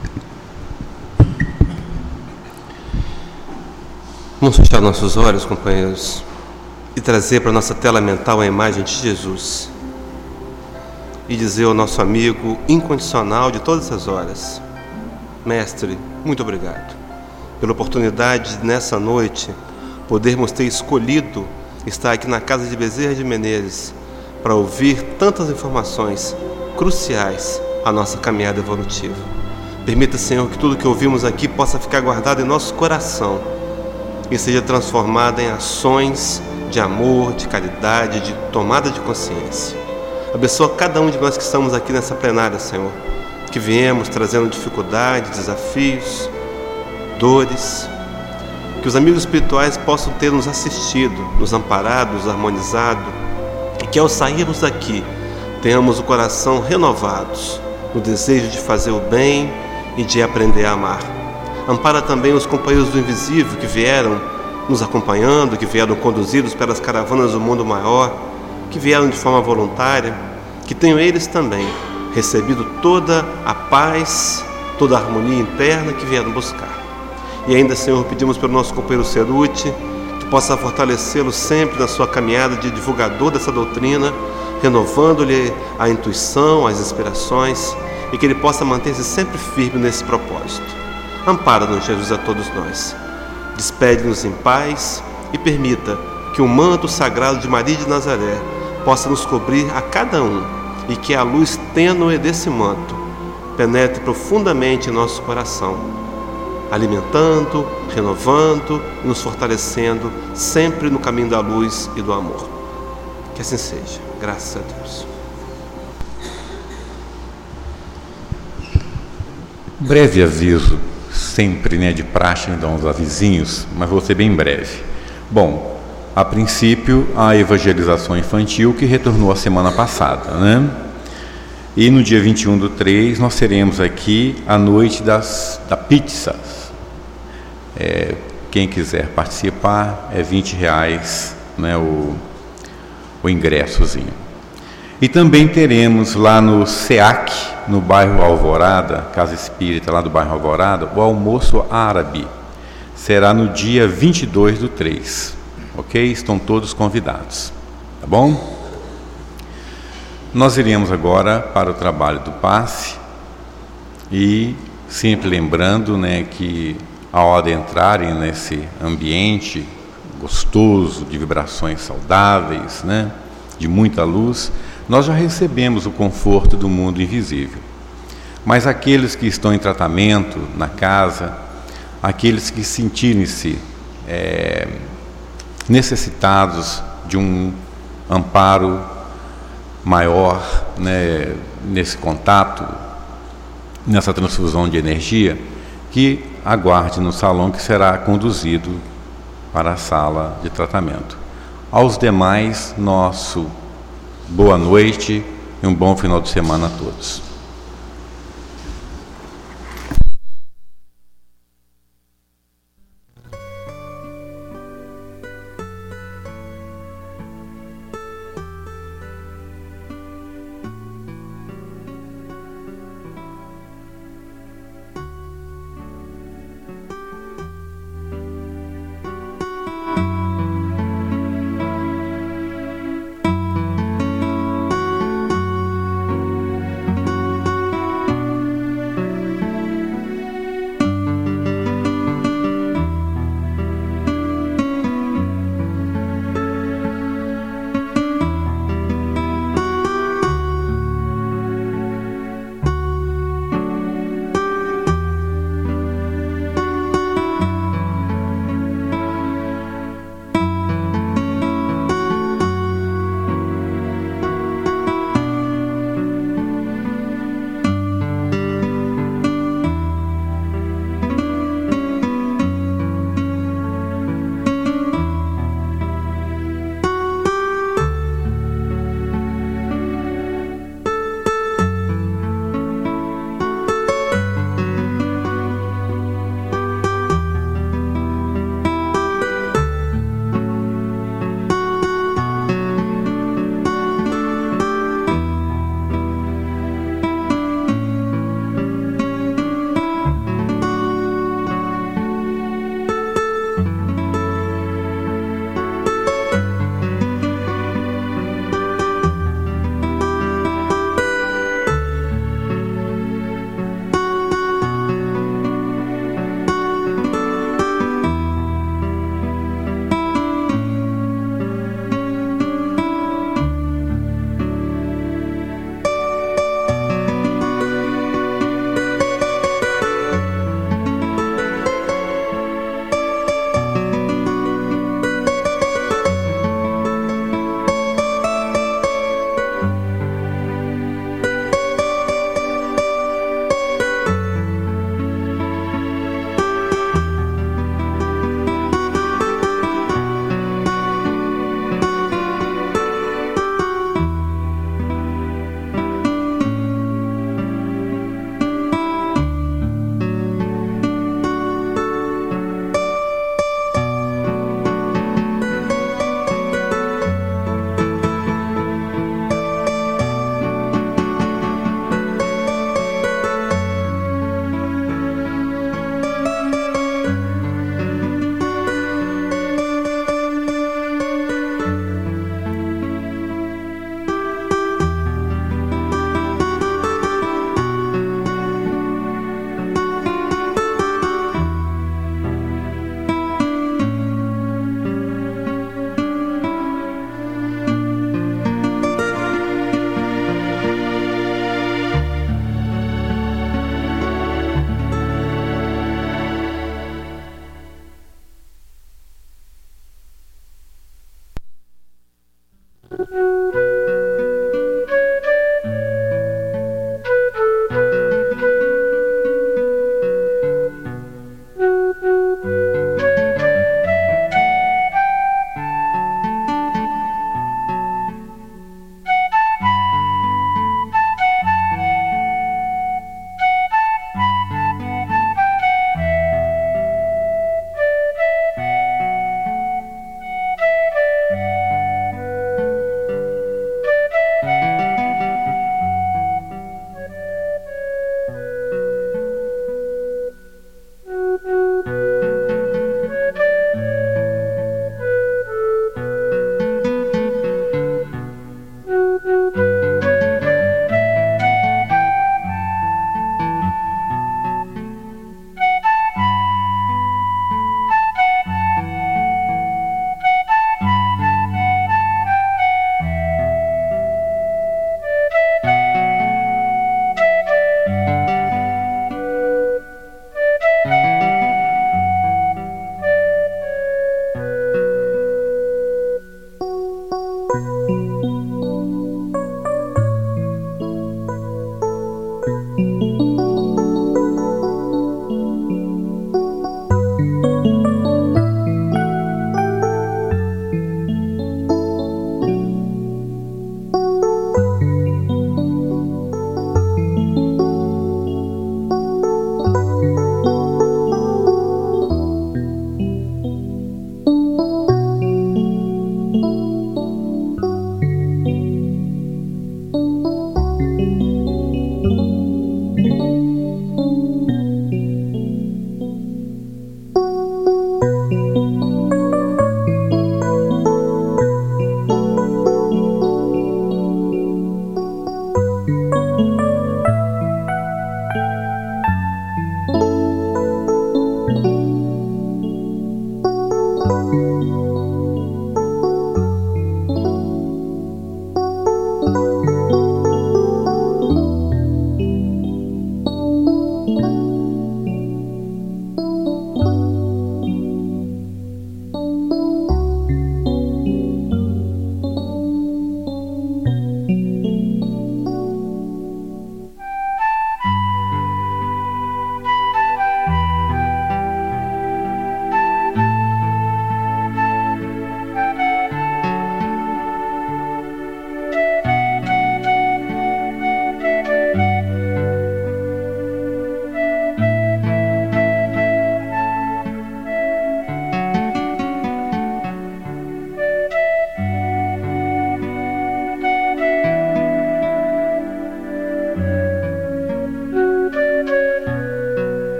Vamos fechar nossos olhos, companheiros, e trazer para a nossa tela mental a imagem de Jesus e dizer ao nosso amigo incondicional de todas as horas: Mestre, muito obrigado pela oportunidade de, nessa noite, podermos ter escolhido estar aqui na casa de Bezerra de Menezes para ouvir tantas informações cruciais à nossa caminhada evolutiva. Permita, Senhor, que tudo que ouvimos aqui possa ficar guardado em nosso coração e seja transformado em ações de amor, de caridade, de tomada de consciência. Abençoa cada um de nós que estamos aqui nessa plenária, Senhor, que viemos trazendo dificuldades, desafios, dores, que os amigos espirituais possam ter nos assistido, nos amparado, nos harmonizado, e que ao sairmos daqui tenhamos o coração renovados no desejo de fazer o bem e de aprender a amar. Ampara também os companheiros do invisível que vieram nos acompanhando, que vieram conduzidos pelas caravanas do mundo maior, que vieram de forma voluntária, que tenham eles também recebido toda a paz, toda a harmonia interna que vieram buscar. E ainda, Senhor, pedimos pelo nosso companheiro Ceruti, que possa fortalecê-lo sempre na sua caminhada de divulgador dessa doutrina, renovando-lhe a intuição, as inspirações, e que ele possa manter-se sempre firme nesse propósito. Ampara-nos, Jesus, a todos nós. Despede-nos em paz e permita que o manto sagrado de Maria de Nazaré possa nos cobrir a cada um e que a luz tênue desse manto penetre profundamente em nosso coração, alimentando, renovando e nos fortalecendo sempre no caminho da luz e do amor. Que assim seja. Graças a Deus. Breve aviso, sempre, né, de praxe, então, os avisinhos, mas vou ser bem breve. Bom, a princípio, a evangelização infantil que retornou a semana passada, né? E no dia vinte e um do três nós teremos aqui a noite das, da pizza. É, quem quiser participar, é vinte reais, né, o, o ingressozinho. E também teremos lá no SEAC, no bairro Alvorada, Casa Espírita lá do bairro Alvorada, o almoço árabe. Será no dia vinte e dois do três, ok? Estão todos convidados, tá bom? Nós iremos agora para o trabalho do passe e sempre lembrando, né, que ao adentrarem nesse ambiente gostoso, de vibrações saudáveis, né, de muita luz, nós já recebemos o conforto do mundo invisível. Mas aqueles que estão em tratamento na casa, aqueles que sentirem-se é, necessitados de um amparo maior, né, nesse contato, nessa transfusão de energia, que aguarde no salão que será conduzido para a sala de tratamento. Aos demais, nosso boa noite e um bom final de semana a todos.